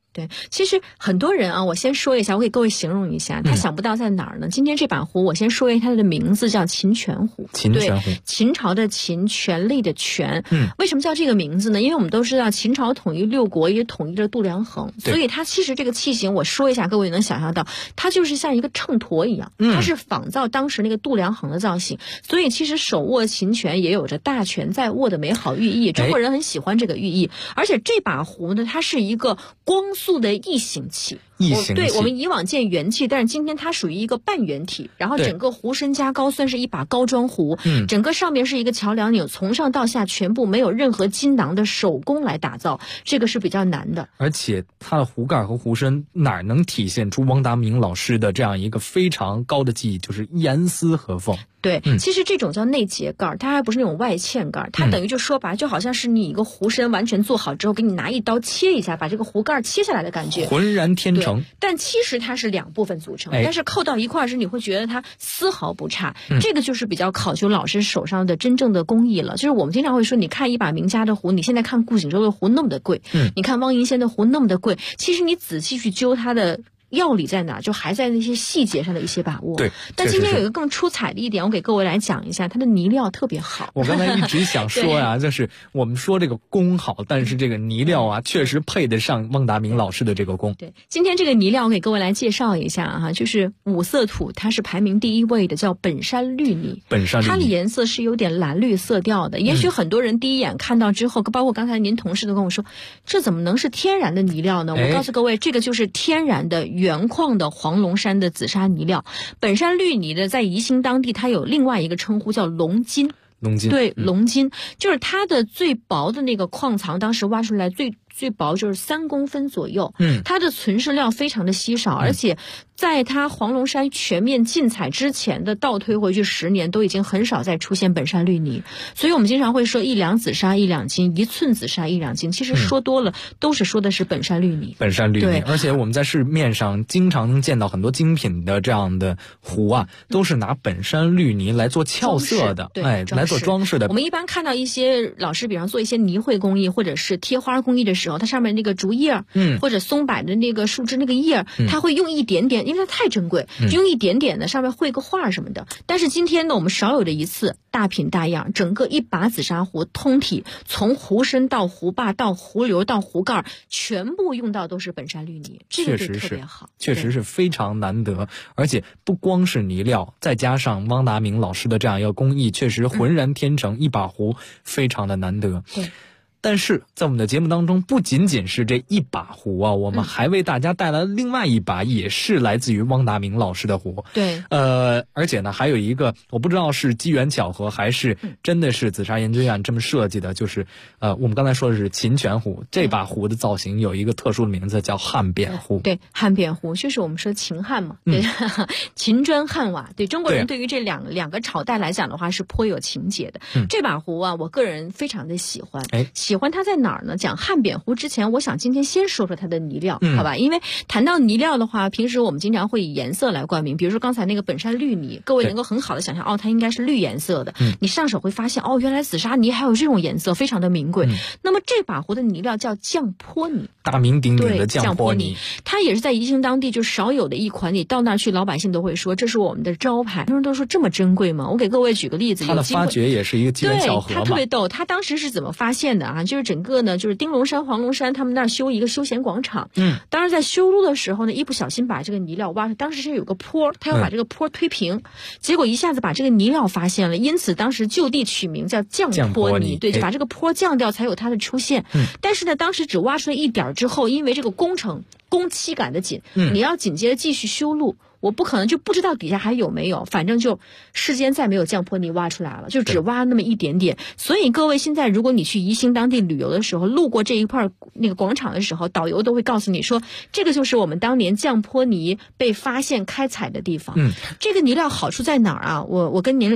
对，其实很多人啊，我先说一下，我给各位形容一下，他想不到在哪儿呢？今天这把壶，我先说一下它的名字叫秦泉壶。 秦泉壶， 秦朝的秦，权力的权。为什么叫这个名字呢？因为我们都知道秦朝统一六国，也统一了度量衡，所以它其实这个器型，我说一下，各位能想象到，它就是像一个秤砣一样，它是仿造当时那个度量衡的造型，所以其实手握秦权也有着大权在握的美好寓意。中国人很喜欢这个寓意，而且这把壶呢，它是一个光速的异形器。对，我们以往见圆器，但是今天它属于一个半圆体，然后整个壶身加高，算是一把高装壶。整个上面是一个桥梁钮，从上到下全部没有任何金囊的手工来打造，这个是比较难的。 而且它的壶盖和壶身哪能体现出汪达明老师的这样一个非常高的技艺，就是严丝合缝。 对，其实这种叫内结盖，它还不是那种外嵌盖，它等于就说白，就好像是你一个壶身完全做好之后，给你拿一刀切一下，把这个壶盖切下来的感觉， 浑然天成。 但其实它是两部分组成，但是扣到一块时，你会觉得它丝毫不差。这个就是比较考究老师手上的真正的工艺了。就是我们经常会说，你看一把名家的壶，你现在看顾景舟的壶那么的贵，你看汪银仙的壶那么的贵，其实你仔细去揪它的要理在哪，就还在那些细节上的一些把握。 对， 但今天有一个更出彩的一点，我给各位来讲一下，它的泥料特别好。 我刚才一直想说呀，就是我们说这个工好，但是这个泥料啊，确实配得上汪达明老师的这个工。 对，今天这个泥料我给各位来介绍一下哈，就是五色土，它是排名第1位的，叫本山绿泥。 本山绿泥， 它的颜色是有点蓝绿色调的。也许很多人第一眼看到之后，包括刚才您同事都跟我说，这怎么能是天然的泥料呢？我告诉各位，这个就是天然的原矿的黄龙山的紫砂泥料。本山绿泥的在宜兴当地它有另外一个称呼叫龙金。对，龙金就是它的最薄的那个矿藏，当时挖出来最薄就是3公分左右。它的存世料非常的稀少，而且在它黄龙山全面禁采之前的倒推回去10年，都已经很少再出现本山绿泥。所以我们经常会说1两紫砂1两金，1寸紫砂1两金，其实说多了都是说的是本山绿泥。 本山绿泥，而且我们在市面上经常能见到很多精品的这样的壶啊，都是拿本山绿泥来做俏色的，来做装饰的。 我们一般看到一些老师，比方做一些泥绘工艺或者是贴花工艺的时候，它上面那个竹叶，或者松柏的那个树枝那个叶，它会用一点点，因为它太珍贵，就用一点点的上面绘个画什么的。但是今天呢，我们少有的一次大品大样，整个一把紫砂壶通体，从壶身到壶把到壶流到壶盖，全部用到都是本山绿泥，这个就特别好， 确实是非常难得。而且不光是泥料，再加上汪达明老师的这样一个工艺，确实浑然天成，一把壶非常的难得。 对。 但是在我们的节目当中，不仅仅是这一把壶啊，我们还为大家带来了另外一把，也是来自于汪达明老师的壶。 对， 而且呢，还有一个我不知道是机缘巧合还是真的是紫砂研究院这么设计的，就是我们刚才说的是秦泉壶，这把壶的造型有一个特殊的名字叫汉扁壶。 对，汉扁壶就是我们说秦汉嘛，对，秦砖汉瓦。对，中国人对于这两个朝代来讲的话是颇有情节的。这把壶啊，我个人非常的喜欢。喜欢它在哪儿呢？讲汉扁壶之前，我想今天先说说它的泥料，好吧？因为谈到泥料的话，平时我们经常会以颜色来冠名，比如说刚才那个本山绿泥，各位能够很好的想象，它应该是绿颜色的。你上手会发现，原来紫砂泥还有这种颜色，非常的名贵。那么这把壶的泥料叫降坡泥， 大名鼎鼎的降坡泥， 它也是在宜兴当地就少有的一款。你到那儿去，老百姓都会说这是我们的招牌。很多人都说这么珍贵吗？我给各位举个例子， 它的发掘也是一个机缘巧合嘛。 它特别逗，它当时是怎么发现的啊？就是整个呢，就是丁龙山、黄龙山他们那儿修一个休闲广场。当时在修路的时候呢，一不小心把这个泥料挖出，当时是有个坡，他要把这个坡推平，结果一下子把这个泥料发现了，因此当时就地取名叫降坡泥。对，就把这个坡降掉才有它的出现。但是呢，当时只挖出来一点之后，因为这个工期赶得紧，你要紧接着继续修路。我不可能就不知道底下还有没有，反正就世间再没有降坡泥挖出来了，就只挖那么一点点。所以各位现在如果你去宜兴当地旅游的时候，路过这一块那个广场的时候，导游都会告诉你说，这个就是我们当年降坡泥被发现开采的地方。这个泥料好处在哪儿啊？我跟您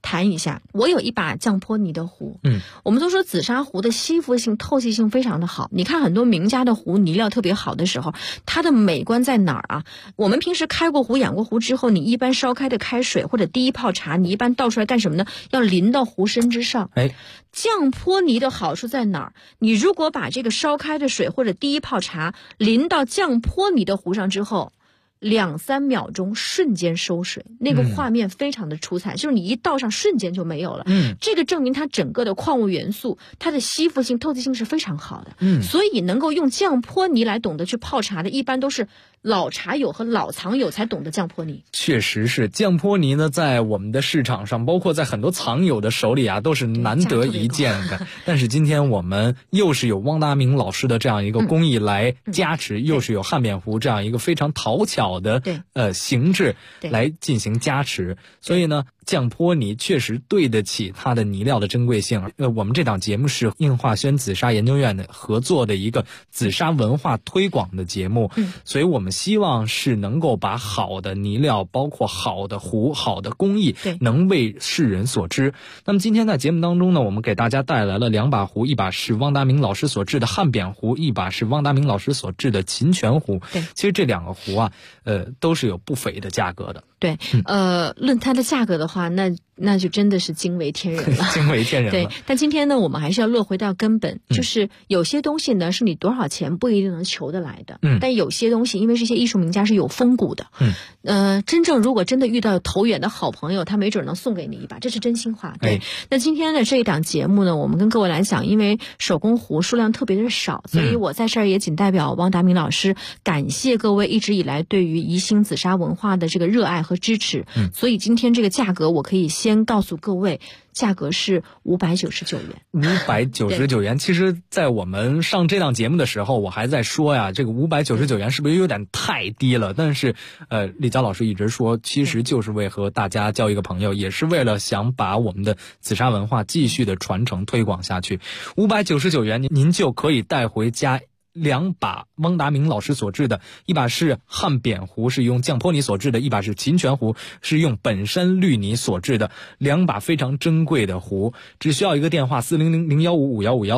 谈一下。我有一把降坡泥的壶，我们都说紫砂壶的吸附性、透气性非常的好。你看很多名家的壶泥料特别好的时候，它的美观在哪儿啊？我们平时开过壶、养过壶之后，你一般烧开的开水或者第一泡茶，你一般倒出来干什么呢？要淋到壶身之上。降坡泥的好处在哪儿？你如果把这个烧开的水或者第一泡茶淋到降坡泥的壶上之后，2-3秒钟瞬间收水，那个画面非常的出彩，就是你一倒上瞬间就没有了。这个证明它整个的矿物元素，它的吸附性、透气性是非常好的。所以能够用降坡泥来懂得去泡茶的，一般都是老茶友和老藏友才懂得降坡泥。 确实是降坡泥呢，在我们的市场上，包括在很多藏友的手里啊，都是难得一见的。但是今天我们又是有汪达明老师的这样一个工艺来加持，又是有汉扁壶这样一个非常讨巧的形制来进行加持，所以呢，降坡泥确实对得起它的泥料的珍贵性。我们这档节目是应化轩紫砂研究院的合作的一个紫砂文化推广的节目，所以我们希望是能够把好的泥料，包括好的壶、好的工艺，能为世人所知。那么今天在节目当中呢，我们给大家带来了2把壶，一把是汪达明老师所制的汉扁壶，一把是汪达明老师所制的秦泉壶。其实这2个壶啊，都是有不菲的价格的。 对，论它的价格的话，那就真的是惊为天人了， 惊为天人了。 对，但今天呢，我们还是要落回到根本，就是有些东西呢是你多少钱不一定能求得来的，但有些东西因为这些艺术名家是有风骨的，真正如果真的遇到投缘的好朋友，他没准能送给你一把，这是真心话。对，那今天的这一档节目呢，我们跟各位来讲，因为手工壶数量特别的少，所以我在这儿也仅代表汪达明老师感谢各位一直以来对于宜兴紫砂文化的这个热爱和支持。所以今天这个价格我可以先告诉各位，价格是599元。 599元，其实在我们上这档节目的时候，我还在说呀，这个599元是不是有点太低了？但是李佳老师一直说，其实就是为和大家交一个朋友，也是为了想把我们的紫砂文化继续的传承推广下去。599元您就可以带回家2把汪达明老师所制的，一把是汉扁壶，是用降坡泥所制的，一把是秦泉壶，是用本山绿泥所制的，2把非常珍贵的壶。只需要一个电话400-015-5151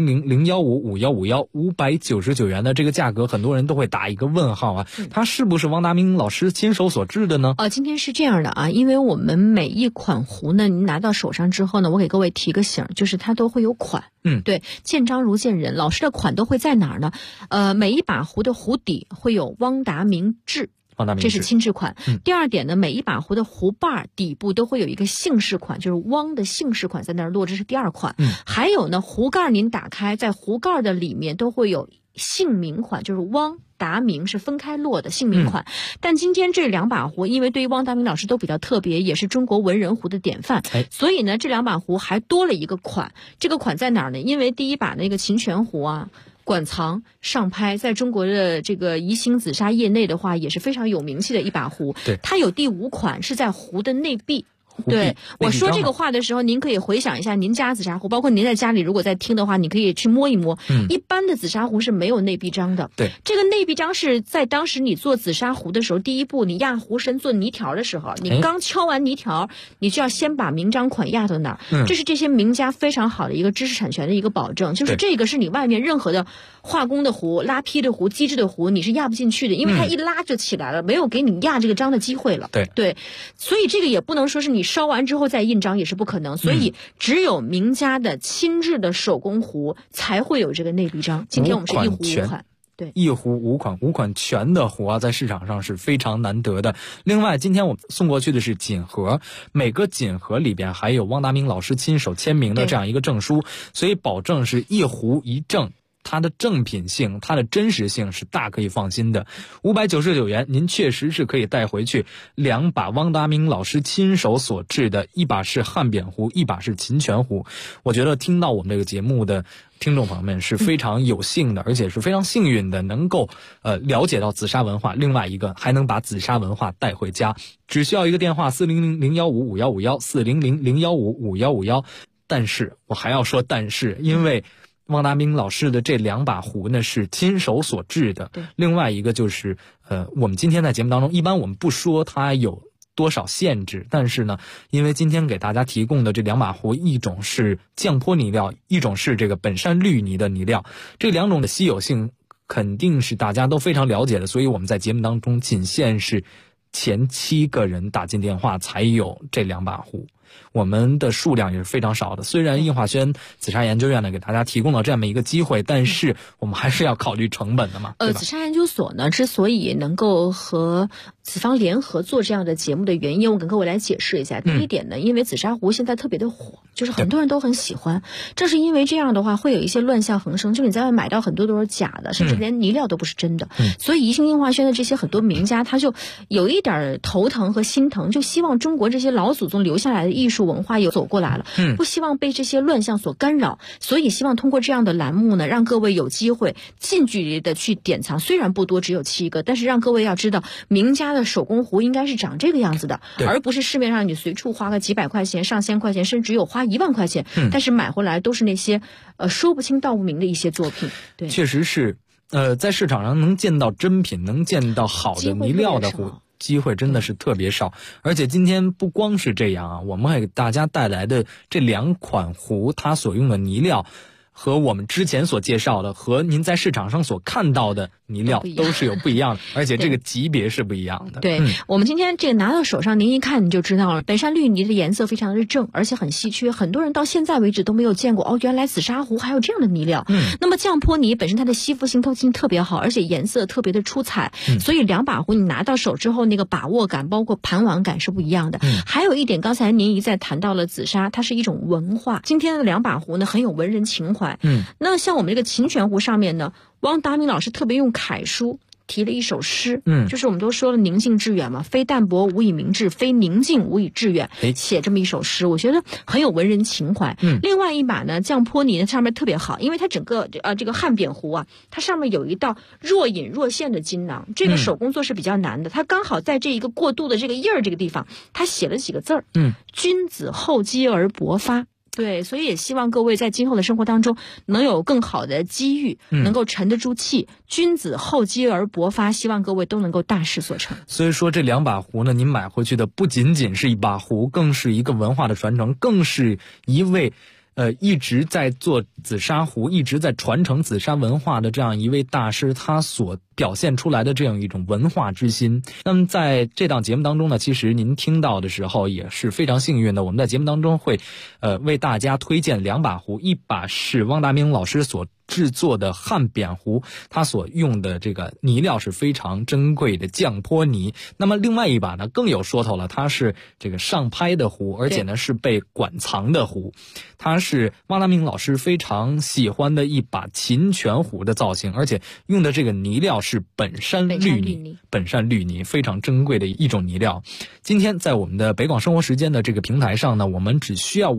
400-015-5151 599元的这个价格，很多人都会打一个问号啊，它是不是汪达明老师亲手所制的呢？ 今天是这样的啊，因为我们每一款壶呢，您拿到手上之后呢，我给各位提个醒，就是它都会有款。对，见章如见人，老师的款都会在哪儿呢？每一把壶的壶底会有汪达明制，这是亲制款。第二点呢，每一把壶的壶把底部都会有一个姓氏款，就是汪的姓氏款在那儿落，这是第2款。还有呢，壶盖您打开，在壶盖的里面都会有姓名款，就是汪达明是分开落的姓名款。但今天这2把壶，因为对于汪达明老师都比较特别，也是中国文人壶的典范，所以呢，这2把壶还多了一个款。这个款在哪儿呢？因为第一把那个秦泉壶啊，馆藏上拍，在中国的这个宜兴紫砂业内的话，也是非常有名气的一把壶。它有第5款是在壶的内壁。对，我说这个话的时候，您可以回想一下您家紫砂壶，包括您在家里如果在听的话，你可以去摸一摸。一般的紫砂壶是没有内壁章的。对，这个内壁章是在当时你做紫砂壶的时候，第一步你压壶身做泥条的时候，你刚敲完泥条，你就要先把名章款压到那儿。这是这些名家非常好的一个知识产权的一个保证，就是这个是你外面任何的化工的壶、拉坯的壶、机制的壶，你是压不进去的，因为它一拉就起来了，没有给你压这个章的机会了。对，所以这个也不能说是你烧完之后再印章也是不可能，所以只有名家的亲制的手工壶才会有这个内壁章。今天我们是一壶5款。对， 一壶5款全的壶啊，在市场上是非常难得的。另外，今天我们送过去的是锦盒，每个锦盒里边还有汪达明老师亲手签名的这样一个证书，所以保证是一壶一证。它的正品性，它的真实性是大可以放心的。599元，您确实是可以带回去2把汪达明老师亲手所制的，一把是汉扁壶，一把是秦泉壶。我觉得听到我们这个节目的听众朋友们是非常有幸的，而且是非常幸运的，能够了解到紫砂文化，另外一个还能把紫砂文化带回家。只需要一个电话400-015-5151 400-015-5151。但是我还要说但是，因为汪达明老师的这2把壶呢是亲手所制的。另外一个就是我们今天在节目当中，一般我们不说它有多少限制，但是呢，因为今天给大家提供的这两把壶，一种是降坡泥料，一种是这个本山绿泥的泥料，这两种的稀有性肯定是大家都非常了解的，所以我们在节目当中仅限是前7个人打进电话才有这两把壶。我们的数量也是非常少的，虽然映华轩紫砂研究院呢给大家提供了这么一个机会，但是我们还是要考虑成本的嘛。 紫砂研究所呢之所以能够和紫方联合做这样的节目的原因，我跟各位来解释一下。第一点呢，因为紫砂壶现在特别的火，就是很多人都很喜欢，正是因为这样的话会有一些乱象横生，就你在外买到很多都是假的，甚至连泥料都不是真的。所以宜兴映华轩的这些很多名家他就有一点头疼和心疼，就希望中国这些老祖宗留下来的艺术文化有走过来了，不希望被这些乱象所干扰，所以希望通过这样的栏目呢，让各位有机会近距离的去典藏，虽然不多，只有7个，但是让各位要知道名家的手工壶应该是长这个样子的，而不是市面上你随处花个几百块钱、上千块钱，甚至有花1万块钱，但是买回来都是那些说不清道不明的一些作品。对， 确实是在市场上能见到真品，能见到好的泥料的壶机会真的是特别少。而且今天不光是这样啊，我们还给大家带来的这2款壶，它所用的泥料和我们之前所介绍的和您在市场上所看到的泥料都是有不一样的，而且这个级别是不一样的。 对，我们今天这个拿到手上，您一看你就知道了，本山绿泥的颜色非常的正，而且很稀缺，很多人到现在为止都没有见过哦，原来紫砂壶还有这样的泥料。那么降坡泥本身它的吸附性、透气性特别好，而且颜色特别的出彩，所以2把壶你拿到手之后，那个把握感包括盘玩感是不一样的。还有一点，刚才您一再谈到了紫砂，它是一种文化，今天的2把壶呢很有文人情怀。那像我们这个琴泉壶上面呢，汪达明老师特别用楷书提了一首诗，就是我们都说了宁静致远嘛，非淡泊无以明志，非宁静无以致远，写这么一首诗，我觉得很有文人情怀。另外一把呢，降坡泥呢上面特别好，因为它整个这个汉扁壶啊，它上面有一道若隐若现的金囊，这个手工做是比较难的，它刚好在这一个过渡的这个印儿这个地方，它写了几个字儿，君子厚积而薄发。对，所以也希望各位在今后的生活当中能有更好的机遇，能够沉得住气，君子厚积而薄发，希望各位都能够大事所成。 所以说这2把壶呢，您买回去的不仅仅是一把壶，更是一个文化的传承，更是一位一直在做紫砂壶，一直在传承紫砂文化的这样一位大师，他所表现出来的这样一种文化之心。那么在这档节目当中呢，其实您听到的时候也是非常幸运的，我们在节目当中会为大家推荐2把壶，一把是汪达明老师所制作的汉扁壶，它所用的这个泥料是非常珍贵的降坡泥。那么另外一把呢更有说头了，它是这个上拍的壶，而且呢是被馆藏的壶，它是汪达明老师非常喜欢的一把琴泉壶的造型，而且用的这个泥料是本山绿泥，本山绿泥非常珍贵的一种泥料。今天在我们的北广生活时间的这个平台上呢，我们只需要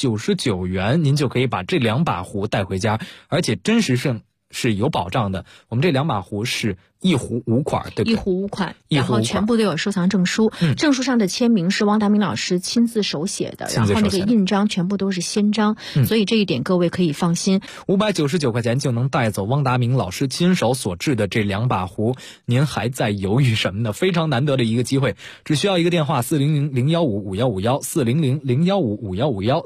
599元，您就可以把这2把壶带回家，而且真实性是有保障的。我们这2把壶是1壶5款，对不对？ 1壶5款，然后全部都有收藏证书，证书上的签名是汪达明老师亲自手写的，然后那个印章全部都是先章，所以这一点各位可以放心。 599块钱就能带走汪达明老师亲手所制的这2把壶，您还在犹豫什么呢？非常难得的一个机会，只需要一个电话400-015-5151 400-015-5151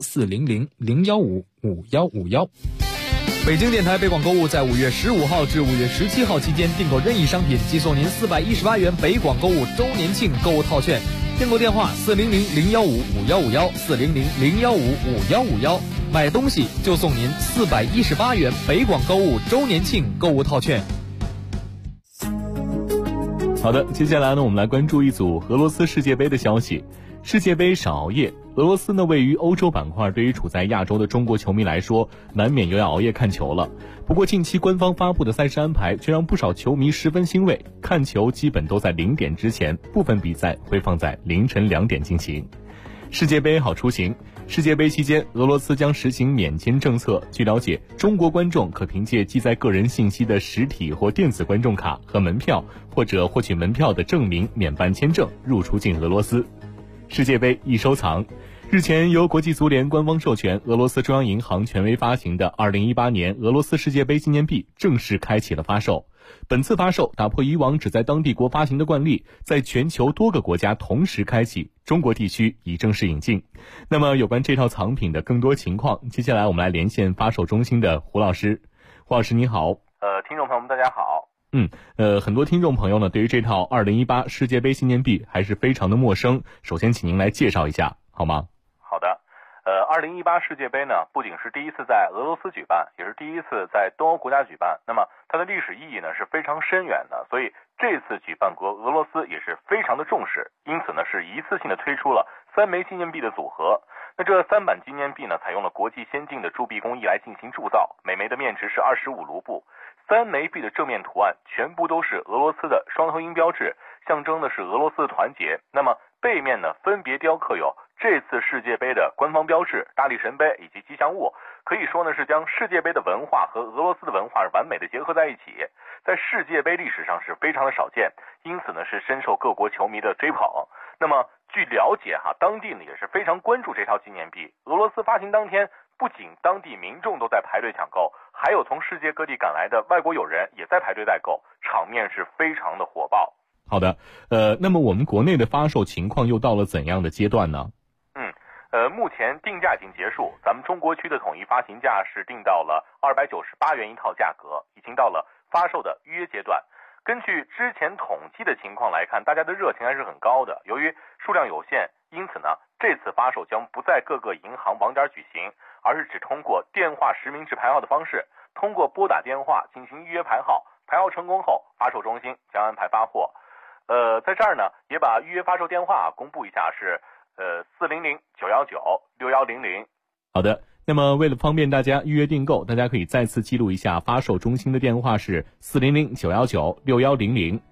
400-015-5151。北京电台北广购物在5月15号至5月17号期间订购任意商品，即送您418元北广购物周年庆购物套券。订购电话400-015-5151 400-015-5151，买东西就送您418元北广购物周年庆购物套券。 好的，接下来呢，我们来关注一组俄罗斯世界杯的消息。世界杯少熬夜，俄罗斯呢位于欧洲板块，对于处在亚洲的中国球迷来说，难免又要熬夜看球了。不过近期官方发布的赛事安排却让不少球迷十分欣慰，看球基本都在0点之前，部分比赛会放在凌晨2点进行。世界杯好出行，世界杯期间，俄罗斯将实行免签政策。据了解，中国观众可凭借记载个人信息的实体或电子观众卡和门票，或者获取门票的证明免办签证入出境俄罗斯。世界杯易收藏，日前由国际足联官方授权，俄罗斯中央银行权威发行的2018年俄罗斯世界杯纪念币正式开启了发售。 本次发售打破以往只在当地国发行的惯例，在全球多个国家同时开启，中国地区已正式引进。那么有关这套藏品的更多情况，接下来我们来连线发售中心的胡老师。胡老师你好。 听众朋友们大家好。 很多听众朋友呢对于这套2018世界杯纪念币还是非常的陌生，首先请您来介绍一下好吗？ 好的。2018世界杯呢，不仅是第一次在俄罗斯举办，也是第一次在东欧国家举办。那么它的历史意义呢是非常深远的，所以这次举办国俄罗斯也是非常的重视，因此呢是一次性的推出了3枚纪念币的组合。那这3版纪念币呢，采用了国际先进的铸币工艺来进行铸造，每枚的面值是25卢布。3枚币的正面图案全部都是俄罗斯的双头鹰标志，象征的是俄罗斯的团结。那么背面呢，分别雕刻有这次世界杯的官方标志、大力神杯以及吉祥物，可以说呢是将世界杯的文化和俄罗斯的文化完美的结合在一起，在世界杯历史上是非常的少见，因此呢是深受各国球迷的追捧。那么据了解当地呢也是非常关注这套纪念币。俄罗斯发行当天，不仅当地民众都在排队抢购，还有从世界各地赶来的外国友人也在排队代购，场面是非常的火爆。 好的，那么我们国内的发售情况又到了怎样的阶段呢？ 目前定价已经结束，咱们中国区的统一发行价是定到了298元一套价格，已经到了发售的预约阶段。根据之前统计的情况来看，大家的热情还是很高的。由于数量有限，因此呢，这次发售将不在各个银行网点举行，而是只通过电话实名制排号的方式，通过拨打电话进行预约排号，排号成功后，发售中心将安排发货。在这儿呢，也把预约发售电话公布一下，是400-919-6100。 好的，那么为了方便大家预约订购，大家可以再次记录一下发售中心的电话是400-919-6100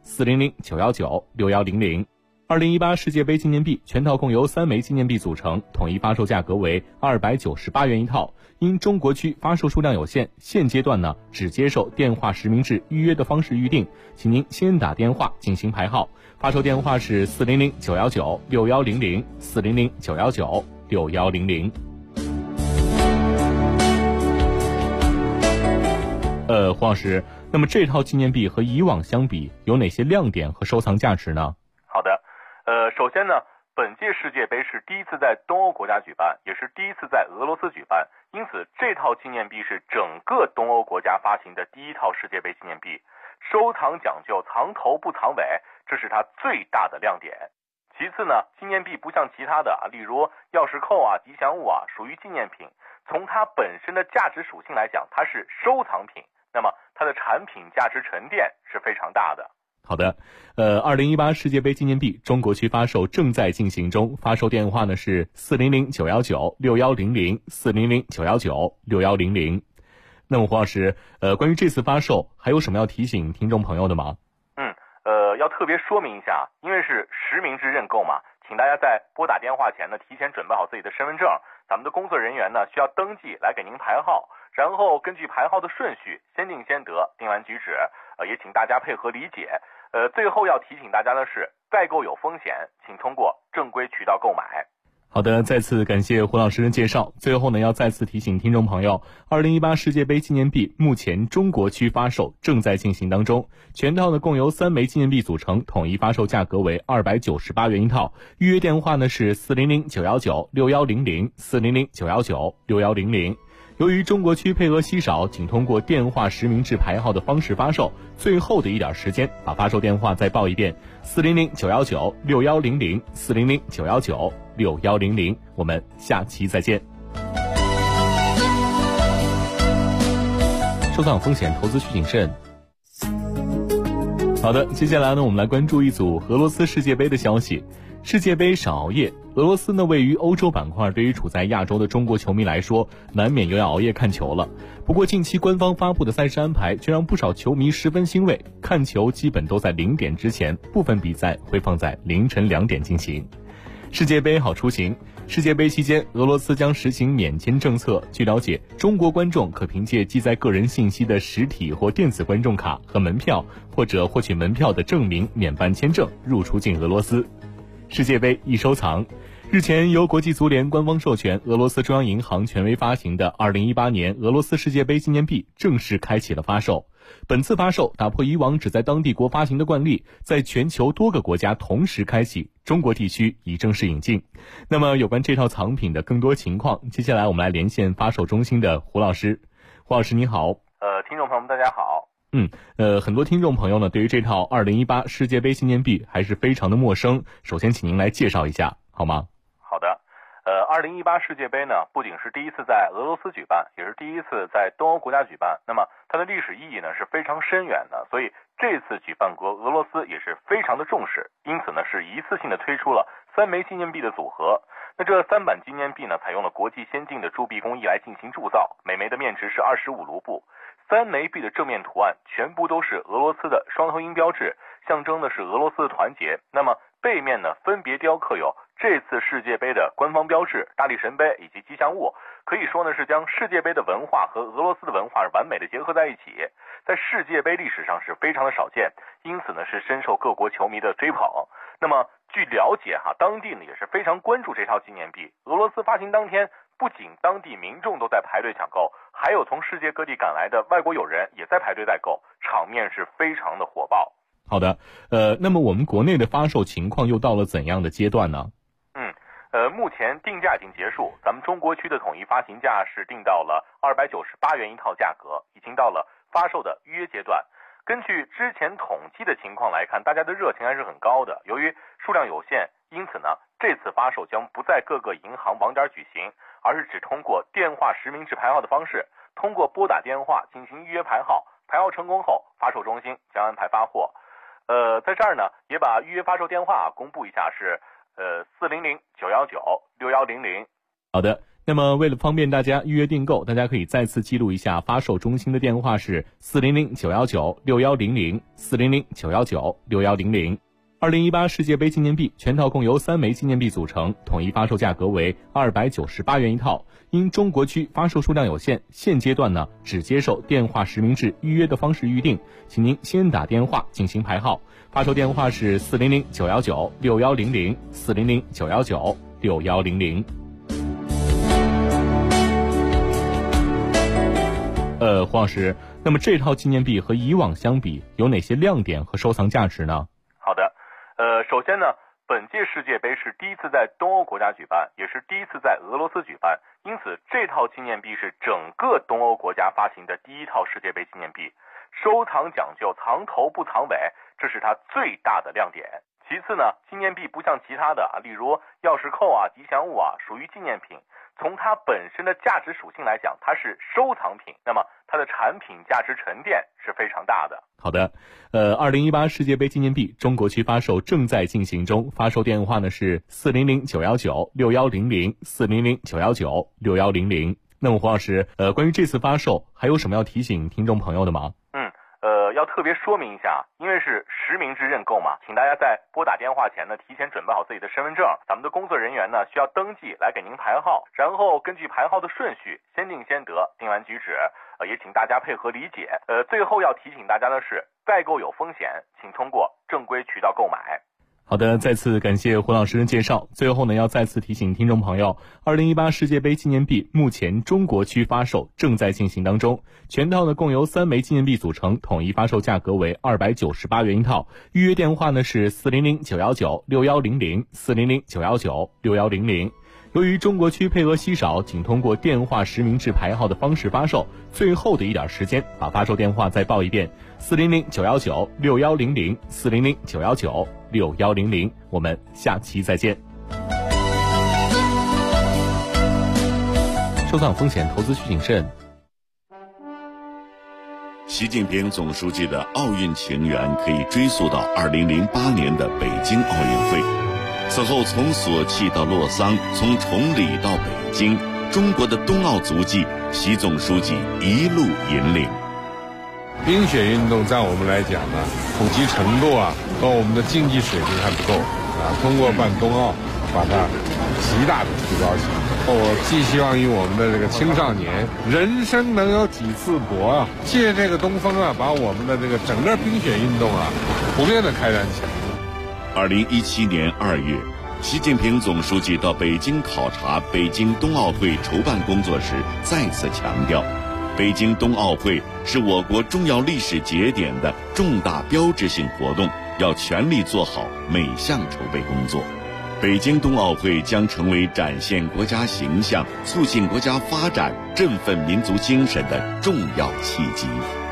400-919-6100。2018世界杯纪念币全套共由3枚纪念币组成，统一发售价格为298元一套。因中国区发售数量有限，现阶段呢只接受电话实名制预约的方式预定，请您先打电话进行排号。发售电话是400-919-6100 400-919-6100。胡老师，那么这套纪念币和以往相比有哪些亮点和收藏价值呢？ 好的，首先呢，本届世界杯是第一次在东欧国家举办，也是第一次在俄罗斯举办，因此这套纪念币是整个东欧国家发行的第一套世界杯纪念币，收藏讲究藏头不藏尾，这是它最大的亮点。其次呢，纪念币不像其他的例如钥匙扣吉祥物属于纪念品，从它本身的价值属性来讲，它是收藏品，那么它的产品价值沉淀是非常大的。 好的，2018世界杯纪念币中国区发售正在进行中，发售电话呢是400-919-6100 400-919-6100。那么胡老师，关于这次发售还有什么要提醒听众朋友的吗？ 要特别说明一下，因为是实名制认购嘛，请大家在拨打电话前呢，提前准备好自己的身份证，咱们的工作人员呢需要登记来给您排号，然后根据排号的顺序先定先得，定完举止，也请大家配合理解。最后要提醒大家的是，代购有风险，请通过正规渠道购买。 好的，再次感谢胡老师的介绍。最后呢，要再次提醒听众朋友，2018世界杯纪念币目前中国区发售正在进行当中，全套呢共由3枚纪念币组成，统一发售价格为298元一套。预约电话呢是400-919-6100 400-919-6100。由于中国区配额稀少，仅通过电话实名制排号的方式发售，最后的一点时间，把发售电话再报一遍：400-919-6100 400-919-6100。我们下期再见。收藏风险，投资需谨慎。好的，接下来呢，我们来关注一组俄罗斯世界杯的消息。世界杯少熬夜，俄罗斯呢位于欧洲板块，对于处在亚洲的中国球迷来说，难免又要熬夜看球了。不过近期官方发布的赛事安排却让不少球迷十分欣慰，看球基本都在0点之前，部分比赛会放在凌晨2点进行。世界杯好出行。世界杯期间，俄罗斯将实行免签政策。据了解，中国观众可凭借记载个人信息的实体或电子观众卡和门票，或者获取门票的证明免办签证入出境俄罗斯。世界杯易收藏。日前，由国际足联官方授权，俄罗斯中央银行权威发行的2018年俄罗斯世界杯纪念币正式开启了发售。 本次发售打破以往只在当地国发行的惯例，在全球多个国家同时开启，中国地区已正式引进。那么有关这套藏品的更多情况，接下来我们来连线发售中心的胡老师。胡老师你好。 听众朋友们大家好。 很多听众朋友呢对于这套2018世界杯纪念币还是非常的陌生，首先请您来介绍一下好吗？ 好的。2018世界杯呢，不仅是第一次在俄罗斯举办，也是第一次在东欧国家举办。那么它的历史意义呢是非常深远的，所以这次举办国俄罗斯也是非常的重视，因此呢是一次性的推出了3枚纪念币的组合。那这3版纪念币呢，采用了国际先进的铸币工艺来进行铸造，每枚的面值是25卢布。3枚币的正面图案全部都是俄罗斯的双头鹰标志，象征的是俄罗斯的团结。那么背面呢，分别雕刻有这次世界杯的官方标志、大力神杯以及吉祥物，可以说呢是将世界杯的文化和俄罗斯的文化完美的结合在一起，在世界杯历史上是非常的少见，因此呢是深受各国球迷的追捧。那么据了解当地呢也是非常关注这套纪念币。俄罗斯发行当天，不仅当地民众都在排队抢购，还有从世界各地赶来的外国友人也在排队代购，场面是非常的火爆。 好的，那么我们国内的发售情况又到了怎样的阶段呢？ 目前定价已经结束，咱们中国区的统一发行价是定到了298元一套价格，已经到了发售的预约阶段。根据之前统计的情况来看，大家的热情还是很高的。由于数量有限，因此呢，这次发售将不在各个银行网点举行，而是只通过电话实名制排号的方式，通过拨打电话进行预约排号，排号成功后，发售中心将安排发货。在这儿呢，也把预约发售电话公布一下，是400-919-6100。 好的，那么为了方便大家预约订购，大家可以再次记录一下发售中心的电话是400-919-6100 400-919-6100。2018世界杯纪念币全套共由3枚纪念币组成，统一发售价格为298元一套。因中国区发售数量有限，现阶段呢只接受电话实名制预约的方式预定，请您先打电话进行排号。发售电话是400-919-6100 400-919-6100。胡老师，那么这套纪念币和以往相比，有哪些亮点和收藏价值呢？ 好的，首先呢，本届世界杯是第一次在东欧国家举办，也是第一次在俄罗斯举办，因此这套纪念币是整个东欧国家发行的第一套世界杯纪念币。收藏讲究藏头不藏尾，这是它最大的亮点。其次呢，纪念币不像其他的例如钥匙扣吉祥物属于纪念品，从它本身的价值属性来讲，它是收藏品，那么它的产品价值沉淀是非常大的。 好的，2018世界杯纪念币中国区发售正在进行中，发售电话呢是400-919-6100 400-919-6100。那么胡老师，关于这次发售还有什么要提醒听众朋友的吗？ 要特别说明一下，因为是实名制认购嘛，请大家在拨打电话前呢，提前准备好自己的身份证，咱们的工作人员呢需要登记来给您排号，然后根据排号的顺序，先定先得，定完举止，也请大家配合理解。最后要提醒大家的是，代购有风险，请通过正规渠道购买。 好的，再次感谢胡老师的介绍。最后呢，要再次提醒听众朋友，2018世界杯纪念币目前中国区发售正在进行当中，全套呢共由3枚纪念币组成，统一发售价格为298元一套。预约电话呢是400-919-6100 400-919-6100。由于中国区配额稀少，仅通过电话实名制排号的方式发售，最后的一点时间，把发售电话再报一遍：400-919-6100 400-919-6100。我们下期再见。收藏风险，投资需谨慎。 习近平总书记的奥运情缘可以追溯到2008年的北京奥运会。此后从索契到洛桑，从崇礼到北京，中国的冬奥足迹，习总书记一路引领。 冰雪运动在我们来讲呢，普及程度和我们的竞技水平还不够通过办冬奥，把它极大的提高起来。我寄希望于我们的这个青少年，人生能有几次搏借这个东风把我们的这个整个冰雪运动普遍的开展起来。 2017年2月，习近平总书记到北京考察北京冬奥会筹办工作时，再次强调， 北京冬奥会是我国重要历史节点的重大标志性活动，要全力做好每项筹备工作。北京冬奥会将成为展现国家形象、促进国家发展、振奋民族精神的重要契机。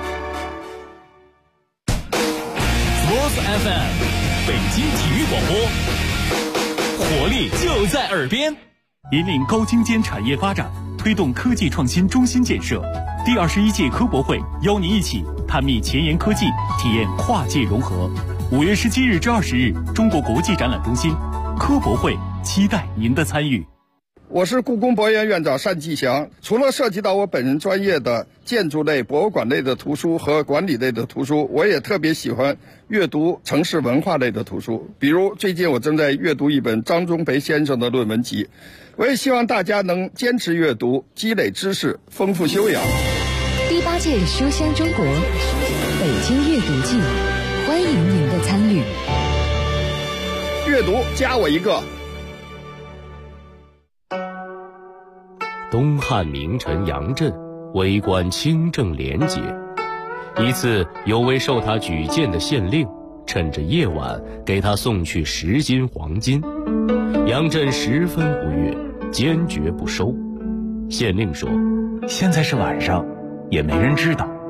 Sports FM， 北京体育广播，活力就在耳边。 引领高精尖产业发展，推动科技创新中心建设。第21届科博会邀您一起探秘前沿科技，体验跨界融合。5月17日至20日，中国国际展览中心科博会，期待您的参与。 我是故宫博物院院长单霁翔。除了涉及到我本人专业的建筑类、博物馆类的图书和管理类的图书，我也特别喜欢阅读城市文化类的图书。比如最近我正在阅读一本张忠培先生的论文集。我也希望大家能坚持阅读，积累知识，丰富修养。 第8届书香中国北京阅读季，欢迎您的参与。 阅读加我一个。 东汉名臣杨震为官清正廉洁，一次有位受他举荐的县令趁着夜晚给他送去10斤黄金，杨震十分不悦，坚决不收。县令说：“ 现在是晚上，也没人知道，